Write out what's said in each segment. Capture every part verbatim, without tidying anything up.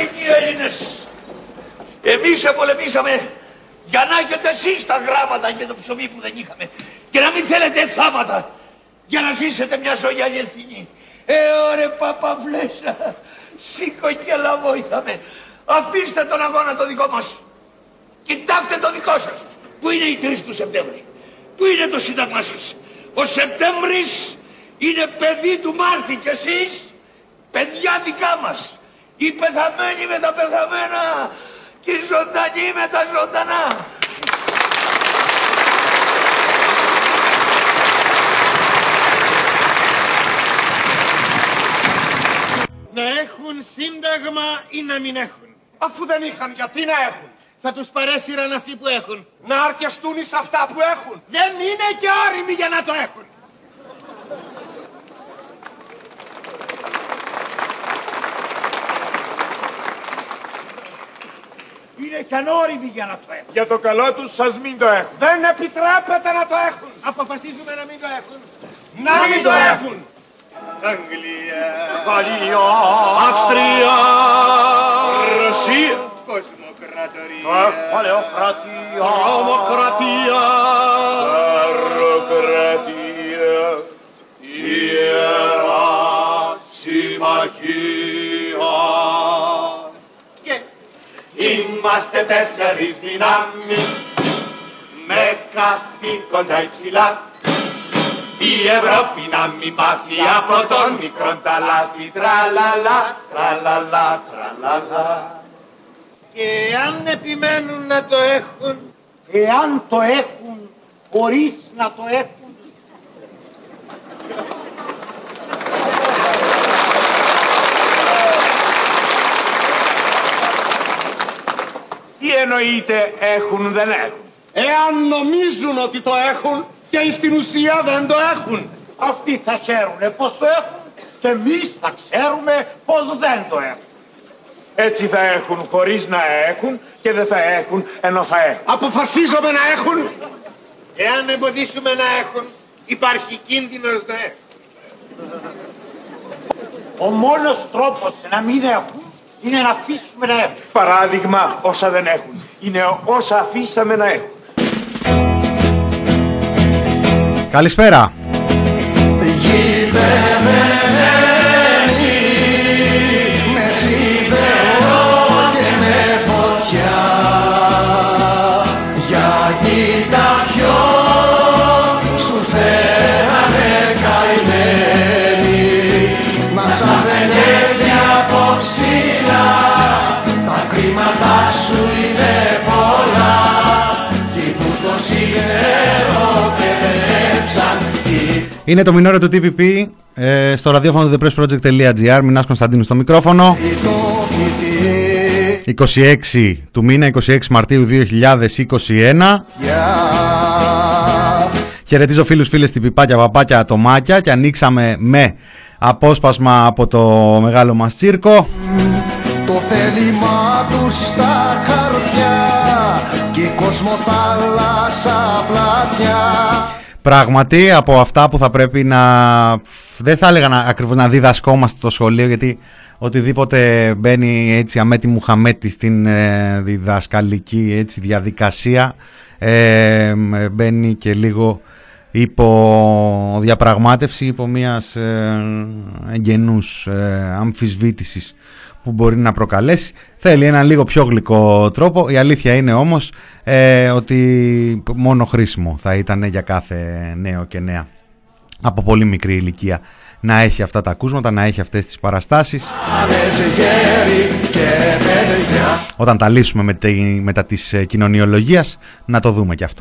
ελληνικοί Έλληνες. Εμείς επολεμήσαμε για να έχετε εσείς τα γράμματα και το ψωμί που δεν είχαμε. Και να μην θέλετε θάματα για να ζήσετε μια ζωή αληθινή. Ε, ωρε Παπαβλέσσα, σήκω και έλα βοήθαμε. Αφήστε τον αγώνα το δικό μας. Κοιτάξτε το δικό σας. Πού είναι η τρίτη του Σεπτέμβρη? Πού είναι το σύνταγμά σας? Ο Σεπτέμβρης είναι παιδί του Μάρτη και εσείς παιδιά δικά μας. Οι πεθαμένοι με τα πεθαμένα και οι ζωντανοί με τα ζωντανά. Να έχουν σύνταγμα ή να μην έχουν? Αφού δεν είχαν, γιατί να έχουν? Θα τους παρέσυραν αυτοί που έχουν. Να αρκεστούν εις αυτά που έχουν. Δεν είναι και όριμοι για να το έχουν. Είναι και ανώριμοι για να το έχουν. Για το καλό τους σας μην το έχουν. Δεν επιτρέπεται να το έχουν. Αποφασίζουμε να μην το έχουν. Να, να μην το έχουν. Αγγλία, Γαλλία, Αυστρία, Ρωσία, Κοσμοκρατορία, Παλαιοκρατία, Τρομοκρατία, Σαροκρατία, Ιερά Συμμαχία. Και είμαστε τέσσερις δυνάμεις με καθήκοντα υψηλά. Η Ευρώπη να μην πάθει από τον μικρόν τα λάθη. Τραλαλά, τραλαλά, τραλαλά. Και αν επιμένουν να το έχουν, εάν το έχουν χωρίς να το έχουν, Τι εννοείται έχουν δεν έχουν? Εάν νομίζουν ότι το έχουν και στην ουσία δεν το έχουν. αυτοί θα ξέρουνε πως το έχουν και εμείς θα ξέρουμε πως δεν το έχουν. Έτσι θα έχουν χωρίς να έχουν και δεν θα έχουν ενώ θα έχουν. αποφασίζομαι να έχουν. Εάν εμποδίσουμε να έχουν, υπάρχει κίνδυνος να έχουν. Ο μόνος τρόπος να μην έχουν είναι να αφήσουμε να έχουν. Παράδειγμα, όσα δεν έχουν είναι όσα αφήσαμε να έχουν. Καλησπέρα. Με σιδερό και με φωτιά, γιατί τα πιο σου φέρανε καημένοι. Μας αφαιρεύει από ψηλά, τα κρίματα σου είναι πολλά, κι που το σιδερό παιδέψαν. Είναι το μινόριο του τι πι πι ε, στο ραδιόφωνο του thepressproject.gr. Μινάς Κωνσταντίνου στο μικρόφωνο. είκοσι έξι του μήνα, είκοσι έξι Μαρτίου δύο χιλιάδες είκοσι ένα. Yeah. Χαιρετίζω φίλους, φίλες, τυπιπάκια, παπάκια, ατομάκια. Και ανοίξαμε με απόσπασμα από το μεγάλο μας τσίρκο. Το θέλημα του στα χαρτιά κι η κοσμοθάλασσα πλατιά. Πράγματι από αυτά που θα πρέπει να, δεν θα έλεγα να, ακριβώς να διδασκόμαστε στο σχολείο, γιατί οτιδήποτε μπαίνει έτσι αμέτη μου χαμέτη στην ε, διδασκαλική έτσι, διαδικασία ε, μπαίνει και λίγο υπό διαπραγμάτευση, υπό μιας ε, εγγενούς ε, αμφισβήτησης που μπορεί να προκαλέσει. Θέλει ένα λίγο πιο γλυκό τρόπο. Η αλήθεια είναι όμως ε, ότι μόνο χρήσιμο θα ήταν για κάθε νέο και νέα από πολύ μικρή ηλικία να έχει αυτά τα ακούσματα, να έχει αυτές τις παραστάσεις. Όταν τα λύσουμε με τη, μετά της κοινωνιολογίας, να το δούμε και αυτό.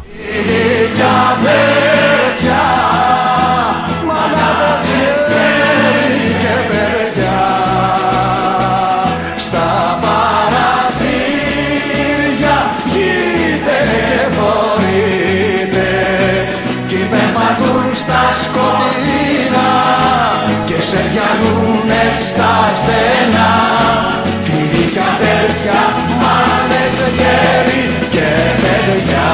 Στα σκοτεινά και σε διαλούνε στα στενά, φίλοι κι αδέρφια, μάνες, γέροι και παιδιά.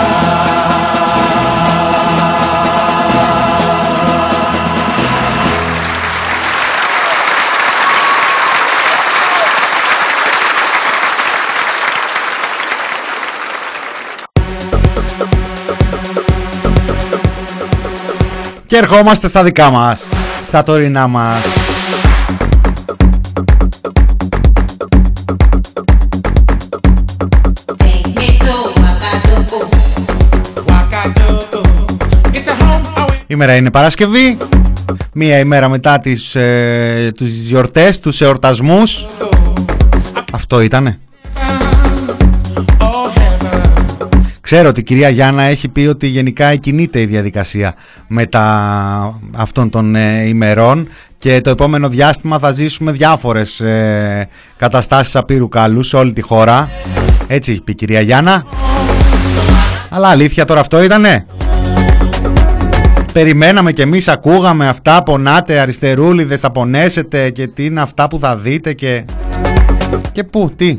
ερχόμαστε στα δικά μας, στα τωρινά μας. Ημέρα είναι Παρασκευή, μία ημέρα μετά τις, ε, τις γιορτές, τους εορτασμούς. Αυτό ήτανε. Ξέρω ότι η κυρία Γιάννα έχει πει ότι γενικά κινείται η διαδικασία μετά αυτών των ε, ημερών και το επόμενο διάστημα θα ζήσουμε διάφορες ε, καταστάσεις απείρου καλού σε όλη τη χώρα. Έτσι έχει πει η κυρία Γιάννα. Αλλά αλήθεια τώρα αυτό ήτανε. Περιμέναμε κι εμείς, ακούγαμε αυτά, πονάτε αριστερούλιδες, θα πονέσετε και τι είναι αυτά που θα δείτε και... Και πού, τι...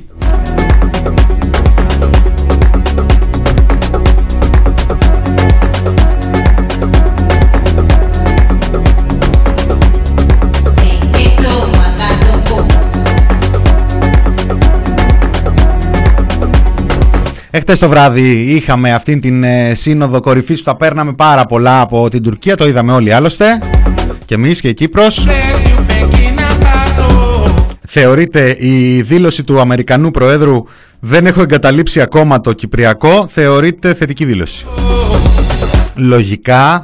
Εχθές το βράδυ είχαμε αυτήν την ε, σύνοδο κορυφής που θα παίρναμε πάρα πολλά από την Τουρκία. Το είδαμε όλοι άλλωστε. Και εμείς και η Κύπρος. Θεωρείται η δήλωση του Αμερικανού Προέδρου «Δεν έχω εγκαταλείψει ακόμα το Κυπριακό», θεωρείται θετική δήλωση. Λογικά...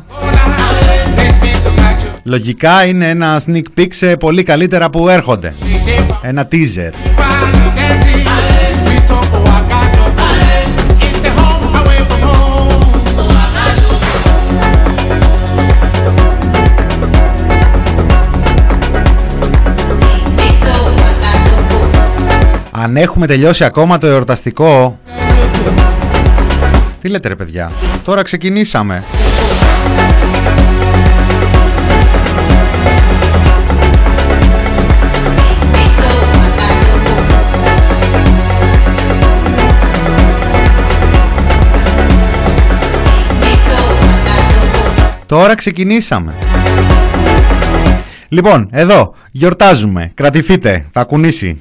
Λογικά είναι ένα sneak peek σε πολύ καλύτερα που έρχονται. Ένα teaser. Αν έχουμε τελειώσει ακόμα το εορταστικό... Τι λέτε ρε παιδιά, τώρα ξεκινήσαμε. Τώρα ξεκινήσαμε. Λοιπόν, εδώ γιορτάζουμε. Κρατηθείτε, θα κουνήσει.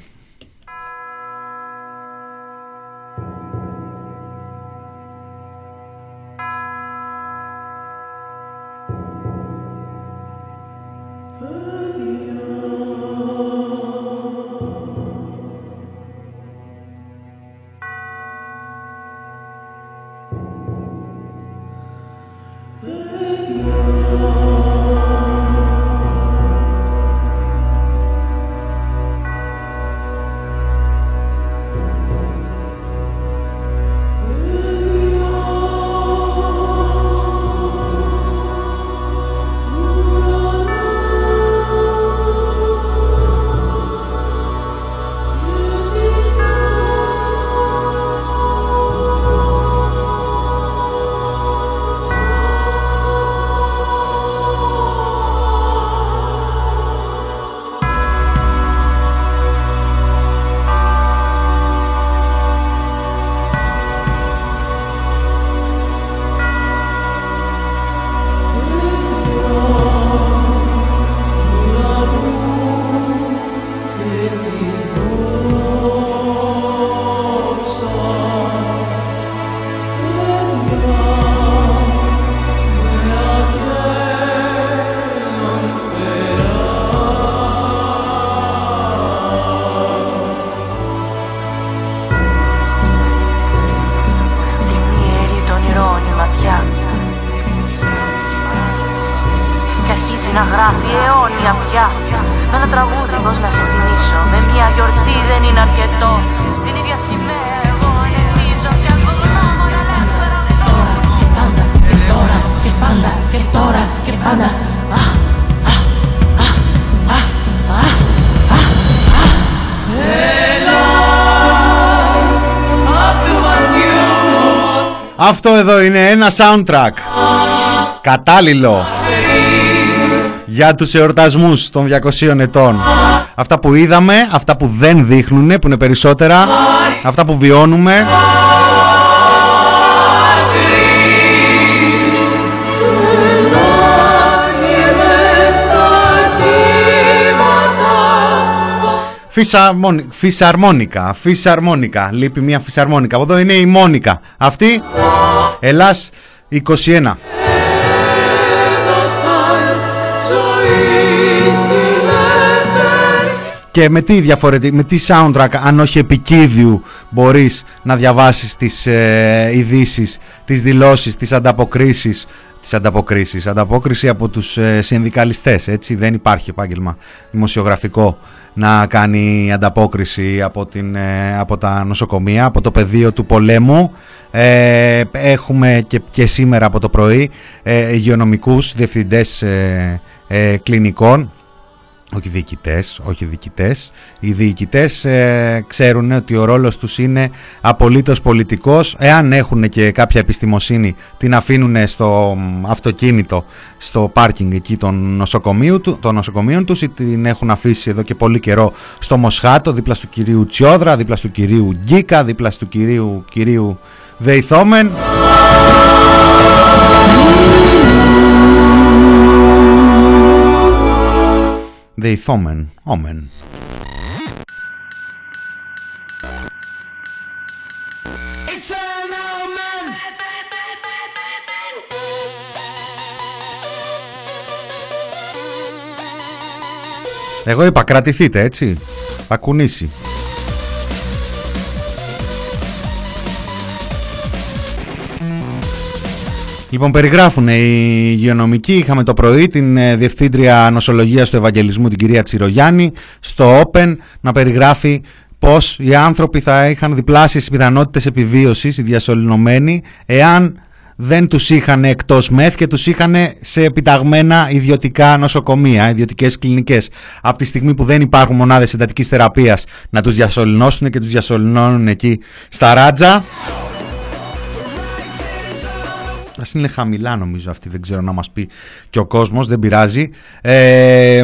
Αυτό εδώ είναι ένα soundtrack κατάλληλο για τους εορτασμούς των διακοσίων ετών. Αυτά που είδαμε, αυτά που δεν δείχνουνε, που είναι περισσότερα, αυτά που βιώνουμε. Φυσαρμόνικα, φυσαρμόνικα, λείπει μια φυσαρμόνικα. Από εδώ είναι η Μόνικα. Αυτή, Ελλάς είκοσι ένα. και με τι, διαφορετικ... με τι soundtrack, αν όχι επικίδιου, μπορείς να διαβάσεις τις ε, ειδήσεις, τις δηλώσεις, τις ανταποκρίσεις, τις ανταποκρίσεις, ανταπόκριση από τους ε, συνδικαλιστές, έτσι, δεν υπάρχει επάγγελμα δημοσιογραφικό να κάνει ανταπόκριση από, την, ε, από τα νοσοκομεία, από το πεδίο του πολέμου. Ε, έχουμε και, και σήμερα από το πρωί ε, υγειονομικούς διευθυντές ε, ε, κλινικών, όχι διοικητές, όχι διοικητές. Οι διοικητές ε, ξέρουν ότι ο ρόλος τους είναι απολύτως πολιτικός. Εάν έχουν και κάποια επιστημοσύνη, την αφήνουν στο αυτοκίνητο, στο πάρκινγκ εκεί των νοσοκομείων, των νοσοκομείων τους, ή την έχουν αφήσει εδώ και πολύ καιρό στο Μοσχάτο, δίπλα του κυρίου Τσιόδρα, δίπλα του κυρίου Γκίκα, δίπλα του κυρίου, κυρίου Δεϊθόμεν. Δεϊθόμεν, όμεν. Εγώ είπα κρατηθείτε, έτσι, θα κουνήσει. Λοιπόν, περιγράφουν οι υγειονομικοί. Είχαμε το πρωί την ε, Διευθύντρια Νοσολογίας του Ευαγγελισμού, την κυρία Τσιρογιάννη, στο Open να περιγράφει πως οι άνθρωποι θα είχαν διπλάσιες πιθανότητες επιβίωσης, οι διασωληνωμένοι, εάν δεν τους είχαν εκτός ΜΕΘ και τους είχαν σε επιταγμένα ιδιωτικά νοσοκομεία, ιδιωτικές κλινικές. Από τη στιγμή που δεν υπάρχουν μονάδες εντατικής θεραπείας να τους διασωληνώσουν και τους διασωληνώνουν εκεί στα Ράτζα. Ας είναι χαμηλά νομίζω αυτή, δεν ξέρω να μας πει και ο κόσμος, δεν πειράζει. Ε,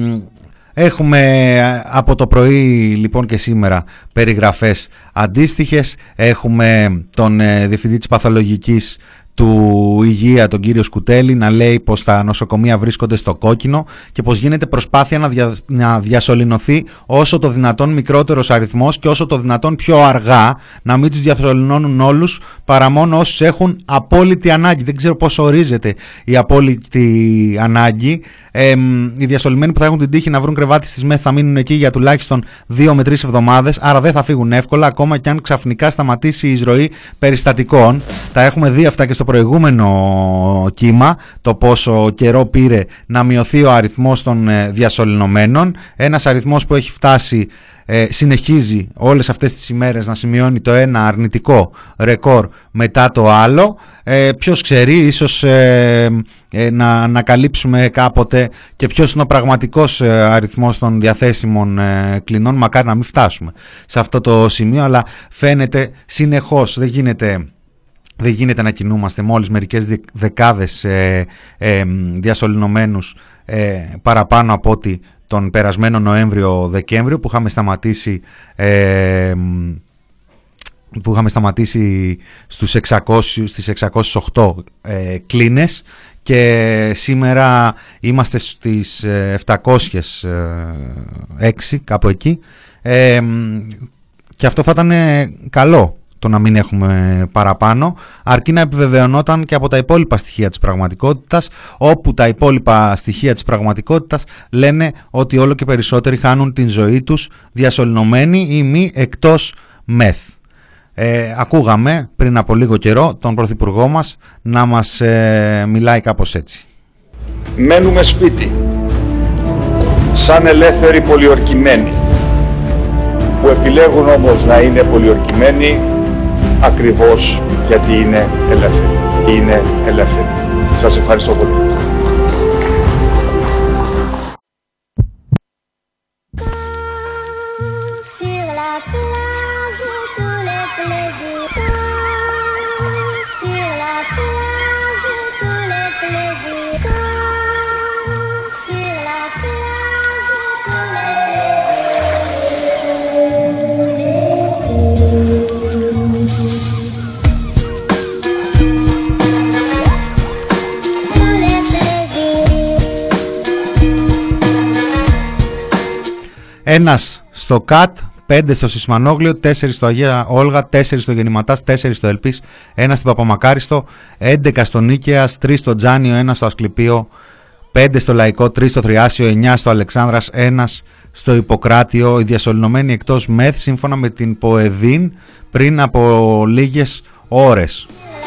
έχουμε από το πρωί λοιπόν και σήμερα περιγραφές αντίστοιχες. Έχουμε τον ε, Διευθυντή της Παθολογικής του Υγεία, τον κύριο Σκουτέλη, να λέει πως τα νοσοκομεία βρίσκονται στο κόκκινο και πως γίνεται προσπάθεια να, δια, να διασωληνωθεί όσο το δυνατόν μικρότερος αριθμός και όσο το δυνατόν πιο αργά, να μην τους διασωληνώνουν όλους παρά μόνο όσους έχουν απόλυτη ανάγκη. Δεν ξέρω πώς ορίζεται η απόλυτη ανάγκη. Ε, οι διασωληνωμένοι που θα έχουν την τύχη να βρουν κρεβάτι στις ΜΕΘ θα μείνουν εκεί για τουλάχιστον δύο με τρεις εβδομάδες, άρα δεν θα φύγουν εύκολα, ακόμα και αν ξαφνικά σταματήσει η εισρωή περιστατικών. Τα έχουμε δει αυτά και στο προηγούμενο κύμα, το πόσο καιρό πήρε να μειωθεί ο αριθμός των διασωληνωμένων. Ένας αριθμός που έχει φτάσει, ε, συνεχίζει όλες αυτές τις ημέρες να σημειώνει το ένα αρνητικό ρεκόρ μετά το άλλο. Ε, ποιος ξέρει, ίσως ε, ε, να ανακαλύψουμε κάποτε και ποιος είναι ο πραγματικός ε, αριθμός των διαθέσιμων ε, κλινών. Μακάρι να μην φτάσουμε σε αυτό το σημείο, αλλά φαίνεται συνεχώς, δεν γίνεται... Δεν γίνεται να κινούμαστε μόλις μερικές δεκάδες ε, ε, διασωληνωμένους ε, παραπάνω από ότι τον περασμένο Νοέμβριο-Δεκέμβριο που είχαμε σταματήσει, ε, που είχαμε σταματήσει στους εξακόσιους, στις εξακόσιες οκτώ ε, κλίνες, και σήμερα είμαστε στις επτακόσιες έξι, κάπου εκεί, ε, και αυτό θα ήταν καλό, το να μην έχουμε παραπάνω, αρκεί να επιβεβαιωνόταν και από τα υπόλοιπα στοιχεία της πραγματικότητας, όπου τα υπόλοιπα στοιχεία της πραγματικότητας λένε ότι όλο και περισσότεροι χάνουν την ζωή τους διασωληνωμένοι ή μη εκτός ΜΕΘ. Ε, ακούγαμε πριν από λίγο καιρό τον Πρωθυπουργό μας να μας ε, μιλάει κάπως έτσι. Μένουμε σπίτι, σαν ελεύθεροι πολιορκημένοι, που επιλέγουν όμως να είναι πολιορκημένοι ακριβώς γιατί είναι ελεύθεροι. Είναι ελεύθεροι. Σας ευχαριστώ πολύ. Ένας στο ΚΑΤ, πέντε στο Σισμανόγλιο, τέσσερις στο Αγία Όλγα, τέσσερις στο Γεννηματάς, τέσσερις στο Ελπής, ένα στην Παπαμακάριστο, έντεκα στο Νίκαιας, τρία στο Τζάνιο, ένα στο Ασκληπείο, πέντε στο Λαϊκό, τρία στο Θριάσιο, εννιά στο Αλεξάνδρας, ένα στο Ιπποκράτιο. Οι διασωληνωμένοι εκτός ΜΕΘ σύμφωνα με την ΠΟΕΔΗΝ πριν από λίγες ώρες.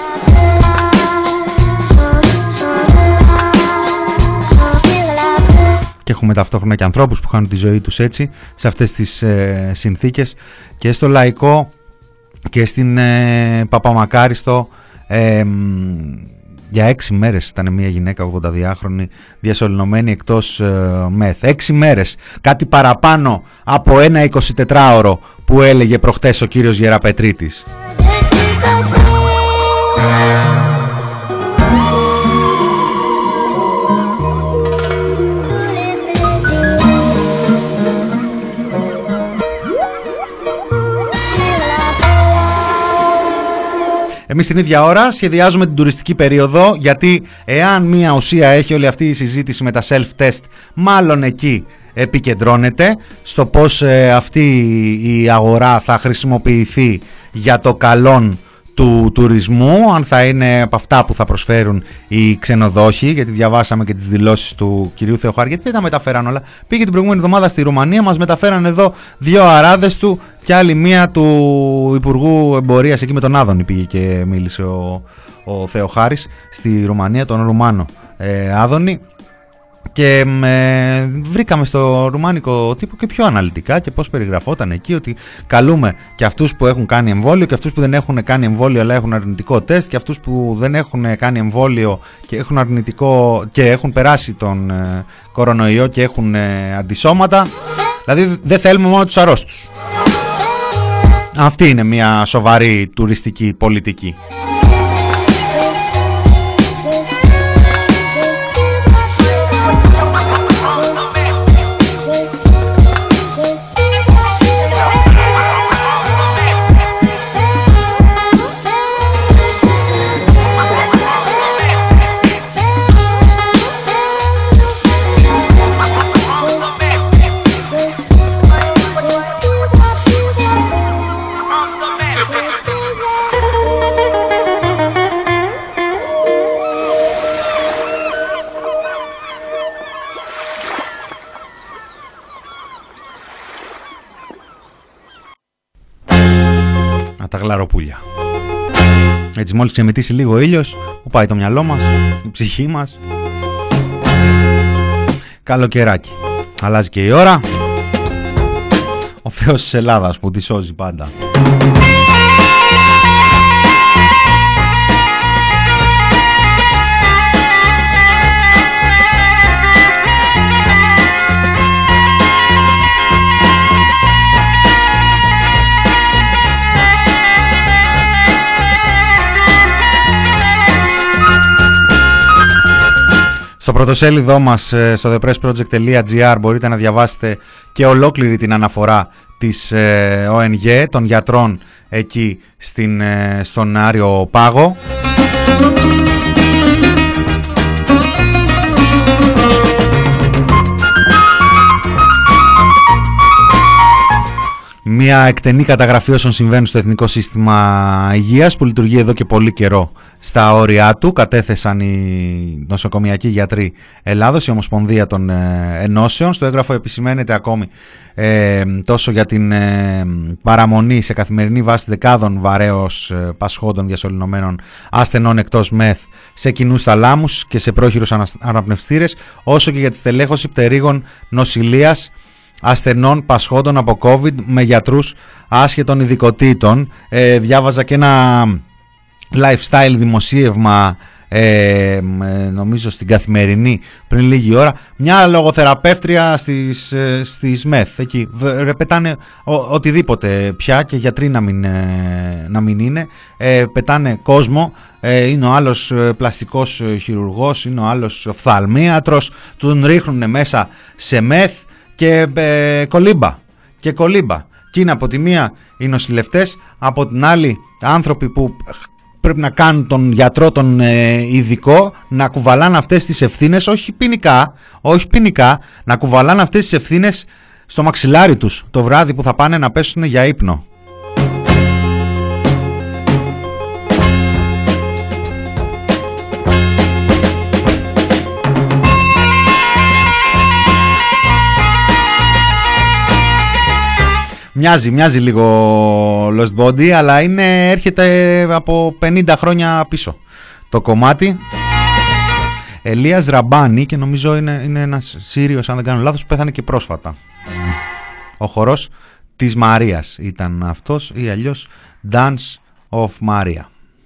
Και έχουμε ταυτόχρονα και ανθρώπους που χάνουν τη ζωή τους έτσι σε αυτές τις ε, συνθήκες, και στο Λαϊκό και στην ε, Παπαμακάριστο. ε, για έξι μέρες ήταν μια γυναίκα ογδονταδυάχρονη διασωληνωμένη εκτός ε, ΜΕΘ. Έξι μέρες, κάτι παραπάνω από ένα εικοσιτετράωρο που έλεγε προχτές ο κύριος Γεραπετρίτης. Εμείς την ίδια ώρα σχεδιάζουμε την τουριστική περίοδο, γιατί εάν μια ουσία έχει όλη αυτή η συζήτηση με τα self-test, μάλλον εκεί επικεντρώνεται στο πώς ε, αυτή η αγορά θα χρησιμοποιηθεί για το καλόν του τουρισμού, αν θα είναι από αυτά που θα προσφέρουν οι ξενοδόχοι, γιατί διαβάσαμε και τις δηλώσεις του κυρίου Θεοχάρη, γιατί δεν τα μεταφέραν όλα. Πήγε την προηγούμενη εβδομάδα στη Ρουμανία, μας μεταφέραν εδώ δύο αράδες του και άλλη μία του Υπουργού Εμπορίας, εκεί με τον Άδωνη πήγε και μίλησε ο, ο Θεοχάρης στη Ρουμανία, τον Ρουμάνο ε, Άδωνη. Και ε, βρήκαμε στο ρουμάνικο τύπο και πιο αναλυτικά και πώς περιγραφόταν εκεί, ότι καλούμε και αυτούς που έχουν κάνει εμβόλιο και αυτούς που δεν έχουν κάνει εμβόλιο αλλά έχουν αρνητικό τεστ, και αυτούς που δεν έχουν κάνει εμβόλιο και έχουν αρνητικό και έχουν περάσει τον ε, κορονοϊό και έχουν ε, αντισώματα. Δηλαδή δεν θέλουμε μόνο τους αρρώστους. Αυτή είναι μια σοβαρή τουριστική πολιτική. Τα γλαροπούλια. Έτσι μόλις ξεμετήσει λίγο ο ήλιος, που πάει το μυαλό μας, η ψυχή μας. Καλοκαιράκι. Αλλάζει και η ώρα. Ο Θεός της Ελλάδας που τη σώζει πάντα. Στο πρωτοσέλιδό μας στο thepressproject.gr μπορείτε να διαβάσετε και ολόκληρη την αναφορά της ο εν γε, των γιατρών εκεί στην, στον Άριο Πάγο. Μια εκτενή καταγραφή όσων συμβαίνουν στο Εθνικό Σύστημα Υγείας, που λειτουργεί εδώ και πολύ καιρό στα όρια του. Κατέθεσαν οι νοσοκομιακοί γιατροί Ελλάδος, η Ομοσπονδία των ε, Ενώσεων. Στο έγγραφο επισημαίνεται ακόμη ε, τόσο για την ε, παραμονή σε καθημερινή βάση δεκάδων βαρέως ε, πασχόντων διασωληνωμένων ασθενών εκτός ΜΕΘ σε κοινούς θαλάμους και σε πρόχειρους αναπνευστήρες, όσο και για τη στελέχωση πτερίγων νοσηλείας ασθενών πασχόντων από COVID με γιατρούς άσχετων ειδικοτήτων. Ε, διάβαζα και ένα lifestyle δημοσίευμα, ε, νομίζω στην Καθημερινή πριν λίγη ώρα, μια λογοθεραπεύτρια στις, στις ΜΕΘ εκεί, πετάνε ο, οτιδήποτε πια, και γιατροί να μην, να μην είναι, ε, πετάνε κόσμο. Ε, είναι ο άλλος πλαστικός χειρουργός, είναι ο άλλος οφθαλμίατρος, τον ρίχνουν μέσα σε ΜΕΘ και ε, κολύμπα και κολύμπα. Και είναι από τη μία οι νοσηλευτές, από την άλλη άνθρωποι που πρέπει να κάνουν τον γιατρό τον ε, ειδικό, να κουβαλάνε αυτές τις ευθύνες, όχι ποινικά, όχι ποινικά, να κουβαλάνε αυτές τις ευθύνες στο μαξιλάρι τους το βράδυ που θα πάνε να πέσουν για ύπνο. Μοιάζει, μοιάζει λίγο Lost Body, αλλά είναι, έρχεται από πενήντα χρόνια πίσω το κομμάτι. Ελίας Ραμπάνη, και νομίζω είναι, είναι ένας Σύριος, αν δεν κάνω λάθος, που πέθανε και πρόσφατα. Ο χορός της Μαρίας ήταν αυτός, ή αλλιώς Dance of Maria.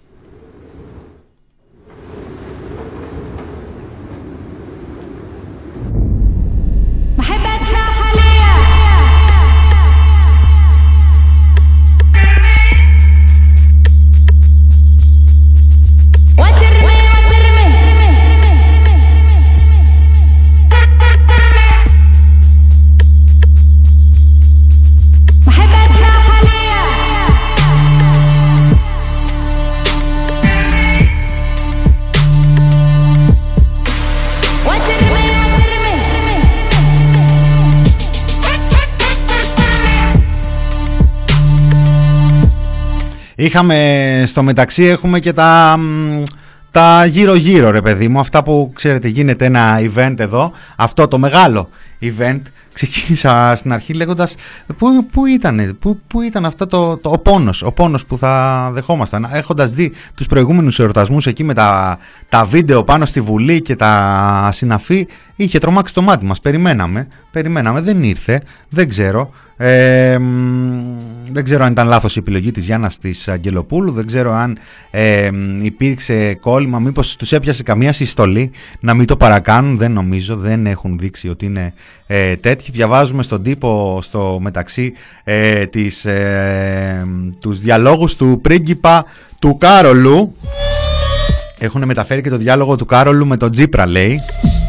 Είχαμε στο μεταξύ, έχουμε και τα, τα γύρω γύρω ρε παιδί μου, αυτά που ξέρετε γίνεται ένα event εδώ, αυτό το μεγάλο event. Ξεκίνησα στην αρχή λέγοντας πού, πού, ήτανε, πού, πού ήταν αυτό το, το, ο πόνος, ο πόνος που θα δεχόμασταν, έχοντας δει τους προηγούμενους εορτασμούς εκεί με τα, τα βίντεο πάνω στη Βουλή και τα συναφή. Είχε τρομάξει το μάτι μας, περιμέναμε, περιμέναμε, δεν ήρθε, δεν ξέρω. Ε, δεν ξέρω αν ήταν λάθος η επιλογή της Γιάννας της Αγγελοπούλου, δεν ξέρω αν ε, υπήρξε κόλλημα, μήπως τους έπιασε καμία συστολή να μην το παρακάνουν, δεν νομίζω, δεν έχουν δείξει ότι είναι ε, τέτοιοι. Διαβάζουμε στον τύπο στο μεταξύ ε, της, ε, τους διαλόγους του πρίγκιπα του Κάρολου, έχουν μεταφέρει και το διάλογο του Κάρολου με τον Τζίπρα, λέει.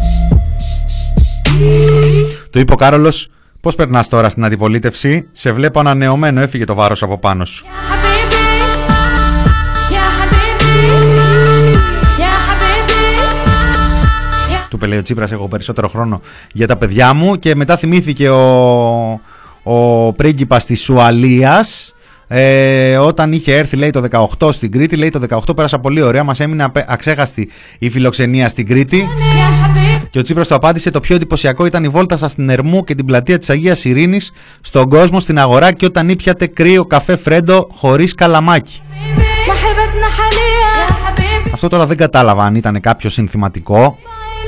Του είπε ο Κάρολος: πώς περνάς τώρα στην αντιπολίτευση, σε βλέπω ανανεωμένο, έφυγε το βάρος από πάνω σου. Του είπε, λέει ο Τσίπρας, έχω περισσότερο χρόνο για τα παιδιά μου. Και μετά θυμήθηκε ο, ο πρίγκιπας της Ουαλίας, ε, όταν είχε έρθει, λέει, το δεκαοκτώ στην Κρήτη. Λέει το δεκαοκτώ πέρασα πολύ ωραία, μας έμεινε αξέχαστη η φιλοξενία στην Κρήτη. Και ο Τσίπρας το απάντησε: το πιο εντυπωσιακό ήταν η βόλτα σας στην Ερμού και την πλατεία της Αγίας Ειρήνης, στον κόσμο, στην αγορά, και όταν ήπιατε κρύο καφέ φρέντο χωρίς καλαμάκι. Αυτό τώρα δεν κατάλαβα αν ήταν κάποιο συνθηματικό.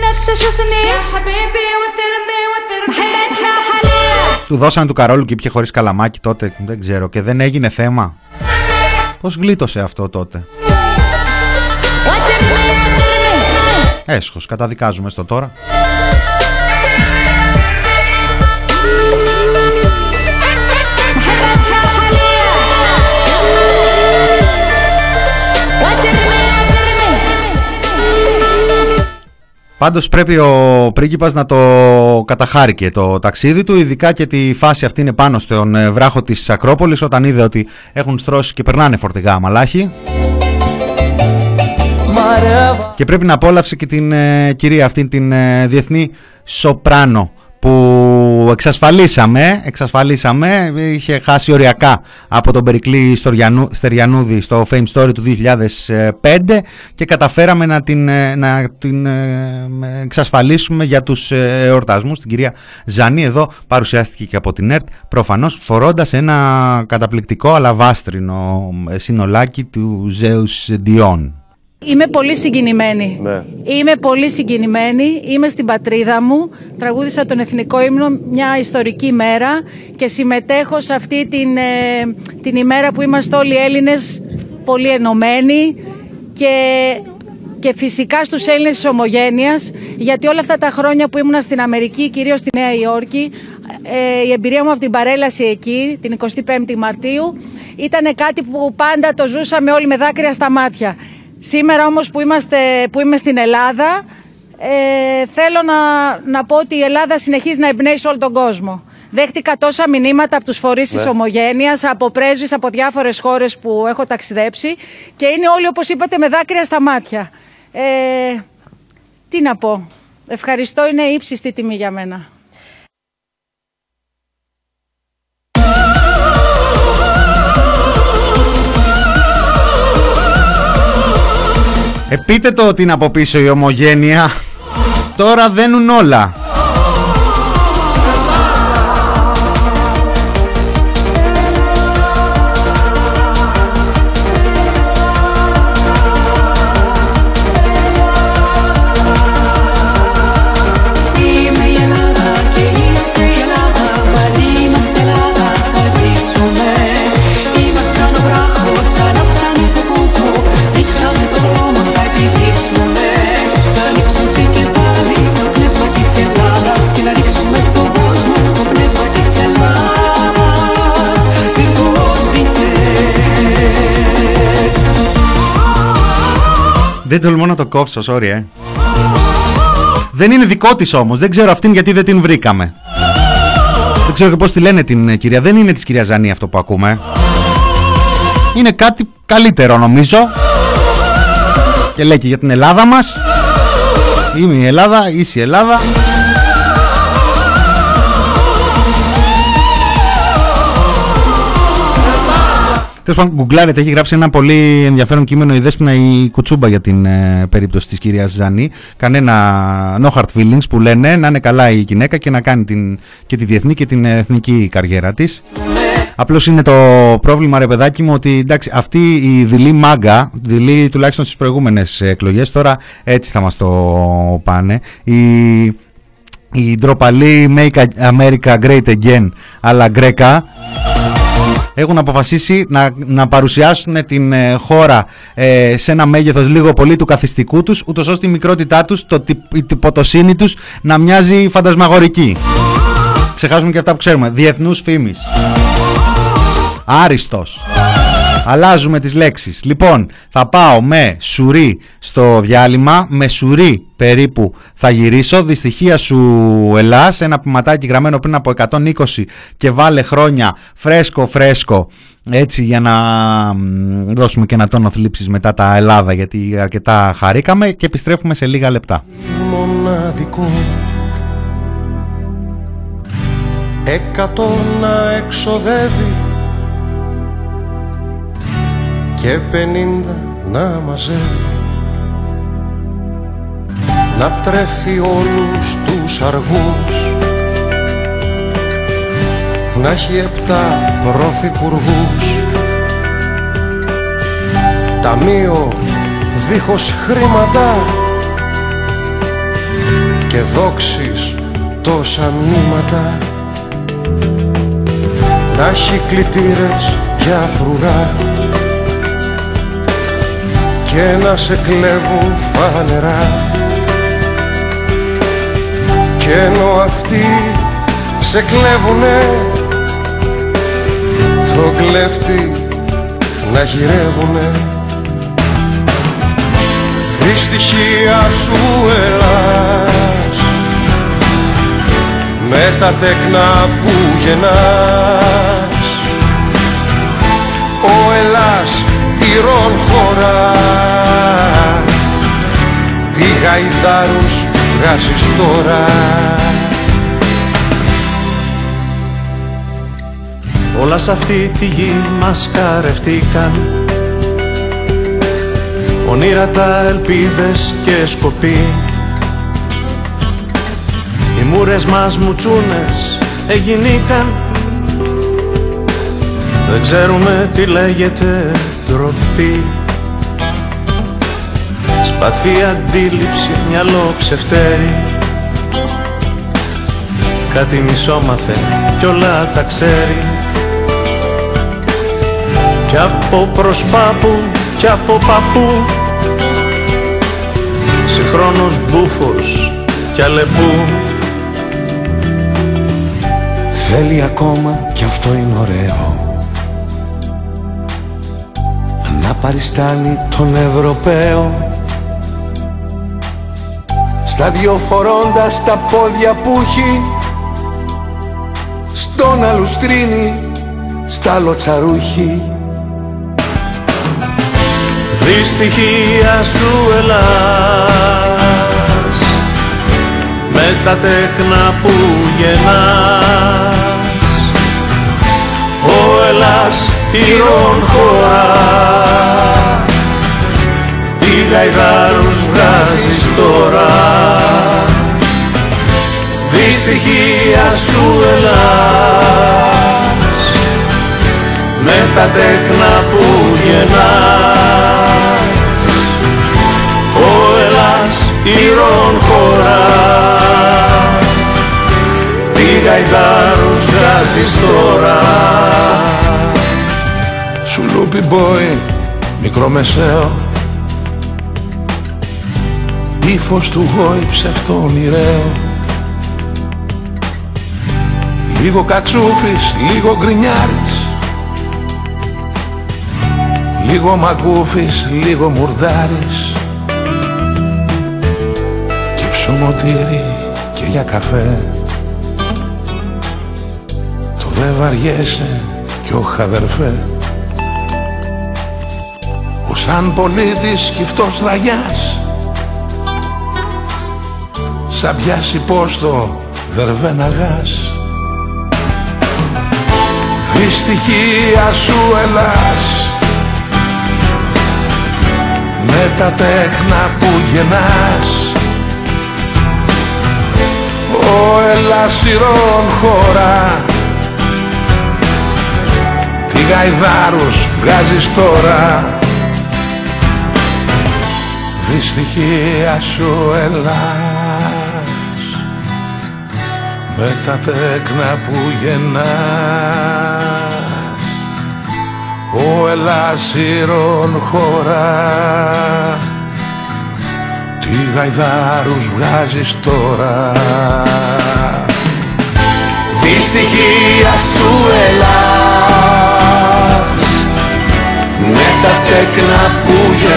Του δώσανε του Καρόλου και ήπιε χωρίς καλαμάκι τότε, δεν ξέρω, και δεν έγινε θέμα. Πώς γλίτωσε αυτό τότε? Έσχος, καταδικάζουμε στο τώρα. Πάντως πρέπει ο πρίγκιπας να το καταχάρει και το ταξίδι του, ειδικά και τη φάση αυτή είναι πάνω στον βράχο της Ακρόπολης, όταν είδε ότι έχουν στρώσει και περνάνε φορτηγά αμαλάχη. Και πρέπει να απόλαυσε και την ε, κυρία αυτή, την ε, διεθνή σοπράνο, που εξασφαλίσαμε, εξασφαλίσαμε, είχε χάσει οριακά από τον Περικλή Στεριανούδη στο Fame Story του δύο χιλιάδες πέντε και καταφέραμε να την, να την εξασφαλίσουμε για τους εορτασμούς. Την κυρία Ζανή εδώ παρουσιάστηκε και από την ΕΡΤ, προφανώς φορώντας ένα καταπληκτικό αλαβάστρινο συνολάκι του Zeus Dion. Είμαι πολύ συγκινημένη. Ναι. Είμαι πολύ συγκινημένη. Είμαι στην πατρίδα μου. Τραγούδισα τον εθνικό ύμνο μια ιστορική μέρα και συμμετέχω σε αυτή την, ε, την ημέρα που είμαστε όλοι Έλληνες πολύ ενωμένοι και, και φυσικά στους Έλληνες της ομογένειας, γιατί όλα αυτά τα χρόνια που ήμουνα στην Αμερική, κυρίως στη Νέα Υόρκη, ε, η εμπειρία μου από την παρέλαση εκεί, την εικοστή πέμπτη Μαρτίου, ήταν κάτι που πάντα το ζούσαμε όλοι με δάκρυα στα μάτια. Σήμερα όμως που, είμαστε, που είμαι στην Ελλάδα, ε, θέλω να, να πω ότι η Ελλάδα συνεχίζει να εμπνέει σε όλο τον κόσμο. Δέχτηκα τόσα μηνύματα από τους φορείς της ομογένειας, από πρέσβεις από διάφορες χώρες που έχω ταξιδέψει και είναι όλοι, όπως είπατε, με δάκρυα στα μάτια. Ε, τι να πω, ευχαριστώ, είναι ύψιστη τιμή για μένα. Ε, πείτε το ότι είναι από πίσω η ομογένεια. Τώρα δένουν όλα. Δεν τολμώ να το κόψω, sorry, ε. Δεν είναι δικό της όμως. Δεν ξέρω αυτήν γιατί δεν την βρήκαμε. Δεν ξέρω και πώς τη λένε την κυρία. Δεν είναι της κυρία Ζανή αυτό που ακούμε. Είναι κάτι καλύτερο νομίζω. Και λέει και για την Ελλάδα μας. Είμαι η Ελλάδα, είσαι η Ελλάδα. Τέλος πάντων, γκουγκλάρετε, έχει γράψει ένα πολύ ενδιαφέρον κείμενο η Δέσποινα η Κουτσούμπα για την ε, περίπτωση της κυρίας Ζανή. Κανένα no hard feelings που λένε, να είναι καλά η γυναίκα και να κάνει την, και τη διεθνή και την εθνική καριέρα της. Απλώς είναι το πρόβλημα, ρε παιδάκι μου, ότι εντάξει, αυτή η δειλή μάγκα, δειλή τουλάχιστον στις προηγούμενες εκλογές, τώρα έτσι θα μας το πάνε. Η, η ντροπαλή Make America Great Again, αλλά γκρέκα, έχουν αποφασίσει να, να παρουσιάσουν την ε, χώρα ε, σε ένα μέγεθος λίγο πολύ του καθιστικού τους, ούτως ώστε η μικρότητά τους, το, η τυποτοσύνη τους να μοιάζει φαντασμαγορική. Ξεχάσουμε και αυτά που ξέρουμε. Διεθνούς φήμης. Άριστος. Αλλάζουμε τις λέξεις. Λοιπόν, θα πάω με σουρί στο διάλειμμα. Με σουρί περίπου θα γυρίσω. Δυστυχία σου Ελλάς. Ένα ποιηματάκι γραμμένο πριν από εκατόν είκοσι και βάλε χρόνια φρέσκο φρέσκο. Έτσι για να δώσουμε και ένα τόνο θλίψης μετά τα Ελλάδα, γιατί αρκετά χαρήκαμε. Και επιστρέφουμε σε λίγα λεπτά. Μοναδικό εκατό να εξοδεύει και πενήντα να μαζεύει, να τρέφει όλους τους αργούς, να έχει επτά πρωθυπουργούς, ταμείο δίχως χρήματα και δόξεις τόσα μνήματα, να έχει κλητήρες για φρουρά και να σε κλέβουν φανερά, κι ενώ αυτοί σε κλέβουνε το κλέφτη να γυρεύουνε. Δυστυχία σου Ελλάς, με τα τέκνα που γεννάς, ο Ελλάς ηρών χώρα, τι γαϊδάρους βγάζεις τώρα. Όλα σ' αυτή τη γη μας καρευτήκαν, ονείρατα, ελπίδες και σκοποί. Οι μούρες μας μουτσούνες εγινήκαν, δεν ξέρουμε τι λέγεται ντροπή. Σπαθή αντίληψη, μυαλό ξεφτέρι, κάτι μισόμαθε κι όλα τα ξέρει. Κι από προσπάπου κι από παππού, συγχρόνως μπούφος κι αλεπού. Θέλει ακόμα κι αυτό είναι ωραίο, να παριστάνει τον Ευρωπαίο, στα δυο φορώντας τα πόδια που έχει, στον αλουστρίνι, στα άλλο τσαρούχι. Δυστυχία σου Ελλάς, με τα τέκνα που γεννάς, ο Ελλάς ηρών χώρα, τι γαϊδάρους βγάζεις τώρα. Δυστυχία σου Ελλάς, με τα τέκνα που γεννάς, ο Ελλάς ηρών χώρα, τι γαϊδάρους βγάζεις τώρα. Σου λούπι boy, μικρομεσαίο, ύφος του γόη ψευτό μοιραίο, λίγο κατσούφης, λίγο γκρινιάρης, λίγο μαγκούφης, λίγο μουρδάρης, ψωμοτήρι και για καφέ. Το δε βαριέσαι κι όχι αδερφέ. Ο σαν πολίτης σκυφτός ραγιάς, σαν πιάσει πόστο δερβέναγας. Δυστυχία σου Ελλάς, με τα τέχνα που γεννάς. Ο Ελλάς ηρών χώρα, τι γαϊδάρους βγάζεις τώρα. Δυστυχία σου Ελλάς, με τα τέκνα που γεννάς. Ο Ελλάς ήρων χώρα, τι γαϊδάρους βγάζεις τώρα. Δυστυχία σου Ελλάς, με τα τέκνα που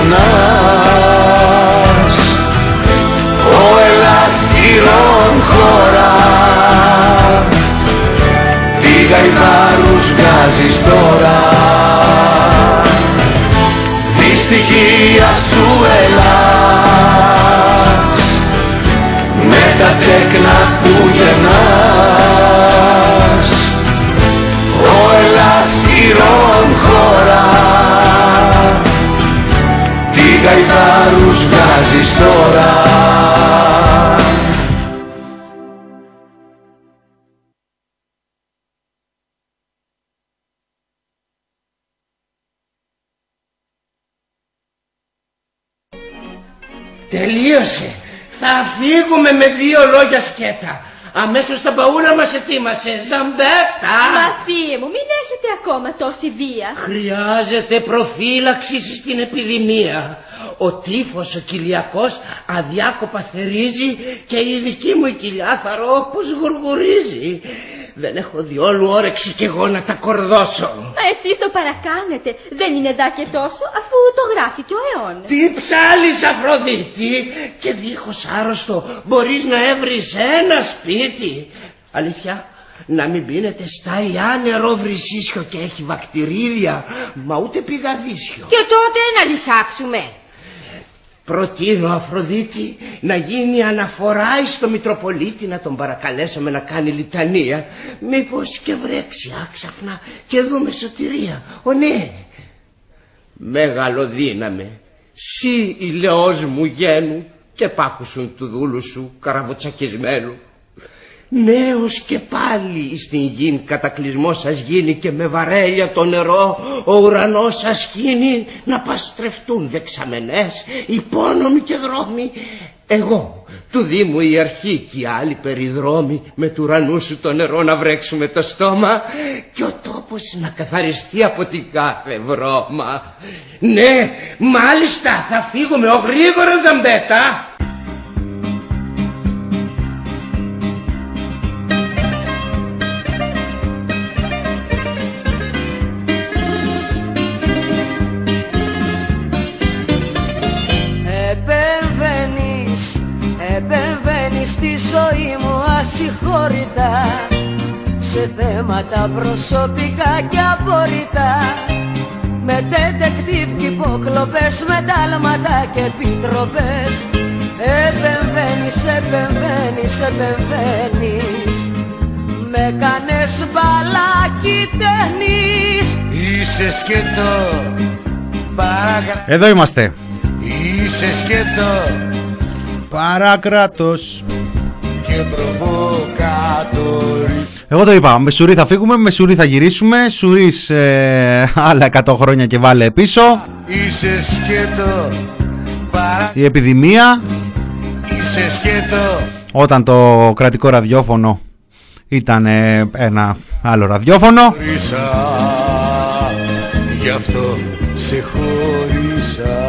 γεννάς. Ο Ελλάς ήρων χώρα, τι γαϊδάρους βγάζεις τώρα. Δυστυχία σου Ελλάς, με τα τέκνα που γεννάς. Ο Ελλάς ήρων χώρα, τι γαϊδάρους βγάζεις τώρα. Τελείωσε. Θα φύγουμε με δύο λόγια σκέτα. Αμέσως τα μπαούλα μας ετοίμασε. Ζαμπέτα! Μα θύε μου, μην έχετε ακόμα τόση βία. Χρειάζεται προφύλαξη στην επιδημία. Ο τύφος ο κοιλιακός αδιάκοπα θερίζει και η δική μου η κοιλιά θα ρω πως γουργουρίζει. Δεν έχω διόλου όρεξη κι εγώ να τα κορδώσω. Μα εσείς το παρακάνετε. Δεν είναι δά και τόσο, αφού το γράφει και ο αιώνας. Τι ψάλεις Αφροδίτη, και δίχως άρρωστο μπορείς να έβρεις ένα σπίτι. Αλήθεια, να μην πίνετε στάιλιά νερό βρυσίσιο και έχει βακτηρίδια, μα ούτε πηγαδίσιο. Και τότε να λυσάξουμε. Προτείνω Αφροδίτη να γίνει αναφορά στο Μητροπολίτη, να τον παρακαλέσουμε να κάνει λιτανία. Μήπως και βρέξει άξαφνα και δούμε σωτηρία. Ω ναι, μεγαλοδύναμε, σύ ηλαιός μου γένου και πάκουσουν του δούλου σου καραβοτσακισμένου. Νέος και πάλι στην γην κατακλυσμό σας γίνει και με βαρέλια το νερό ο ουρανός σας χύνει να παστρευτούν δεξαμενές, υπόνομοι και δρόμοι. Εγώ, του Δήμου η αρχή και οι άλλοι περιδρόμοι, με του ουρανού σου το νερό να βρέξουμε το στόμα και ο τόπος να καθαριστεί από την κάθε βρώμα. Ναι, μάλιστα θα φύγουμε ο γρήγορα Ζαμπέτα. Επεμβαίνεις στη ζωή μου ασυγχώρητα, σε θέματα προσωπικά και απόρριτα, με detective και υποκλοπές, με τάλματα και επιτροπές. Επεμβαίνεις, επεμβαίνεις, επεμβαίνεις, με κάνες μπαλάκι ταινίς. Είσαι σκέτο, παρακρα... Εδώ είμαστε. Είσαι σκέτο, παράκρατος και προβοκάτορης. Εγώ το είπα, με Σουρί θα φύγουμε, με Σουρί θα γυρίσουμε. Σουρίς ε, άλλα εκατό χρόνια και βάλε πίσω. Είσαι σκέτο, παρα... η επιδημία. Είσαι σκέτο, όταν το κρατικό ραδιόφωνο ήταν ε, ένα άλλο ραδιόφωνο. Χωρίσα, γι' αυτό σε χωρίσα.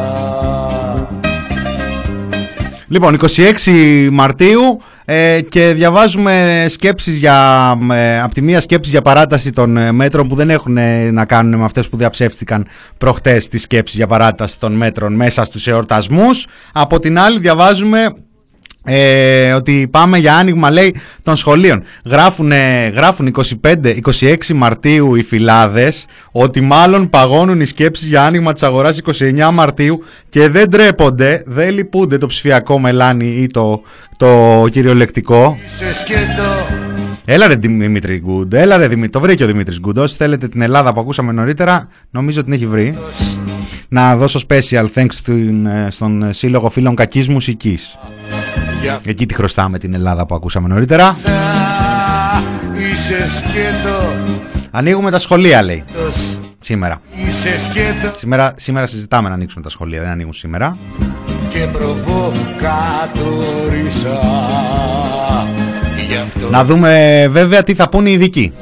Λοιπόν, είκοσι έξι Μαρτίου ε, και διαβάζουμε σκέψεις για, ε, από τη μία σκέψεις για παράταση των ε, μέτρων που δεν έχουν ε, να κάνουν με αυτές που διαψεύστηκαν προχτές, τις σκέψεις για παράταση των μέτρων μέσα στους εορτασμούς. Από την άλλη διαβάζουμε Ε, ότι πάμε για άνοιγμα, λέει, των σχολείων. Γράφουνε, γράφουν είκοσι πέντε είκοσι έξι Μαρτίου οι φυλάδες ότι μάλλον παγώνουν οι σκέψεις για άνοιγμα της αγοράς είκοσι εννέα Μαρτίου και δεν ντρέπονται, δεν λυπούνται το ψηφιακό μελάνι ή το, το κυριολεκτικό. Έλα ρε Δημήτρη Γκουντ, έλα ρε Δημήτρη, το βρήκε ο Δημήτρης Γκουντ. Όσοι θέλετε την Ελλάδα που ακούσαμε νωρίτερα, νομίζω την έχει βρει. Να δώσω special thanks στον, στον Σύλλογο Φίλων Κακής Μουσικής. Yeah. Εκεί τη χρωστάμε την Ελλάδα που ακούσαμε νωρίτερα. Ανοίγουμε τα σχολεία, λέει. Σήμερα. Σήμερα, σήμερα συζητάμε να ανοίξουν τα σχολεία, δεν ανοίγουν σήμερα. Και να δούμε βέβαια τι θα πούνε οι ειδικοί.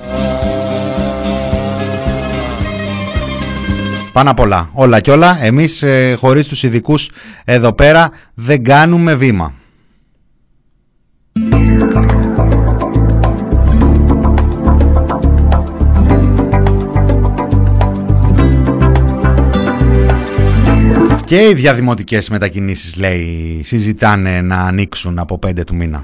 Πάνω απ' όλα, όλα και όλα, εμείς ε, χωρίς τους ειδικούς εδώ πέρα δεν κάνουμε βήμα. Και οι διαδημοτικές μετακινήσεις, λέει, συζητάνε να ανοίξουν από πέντε του μήνα.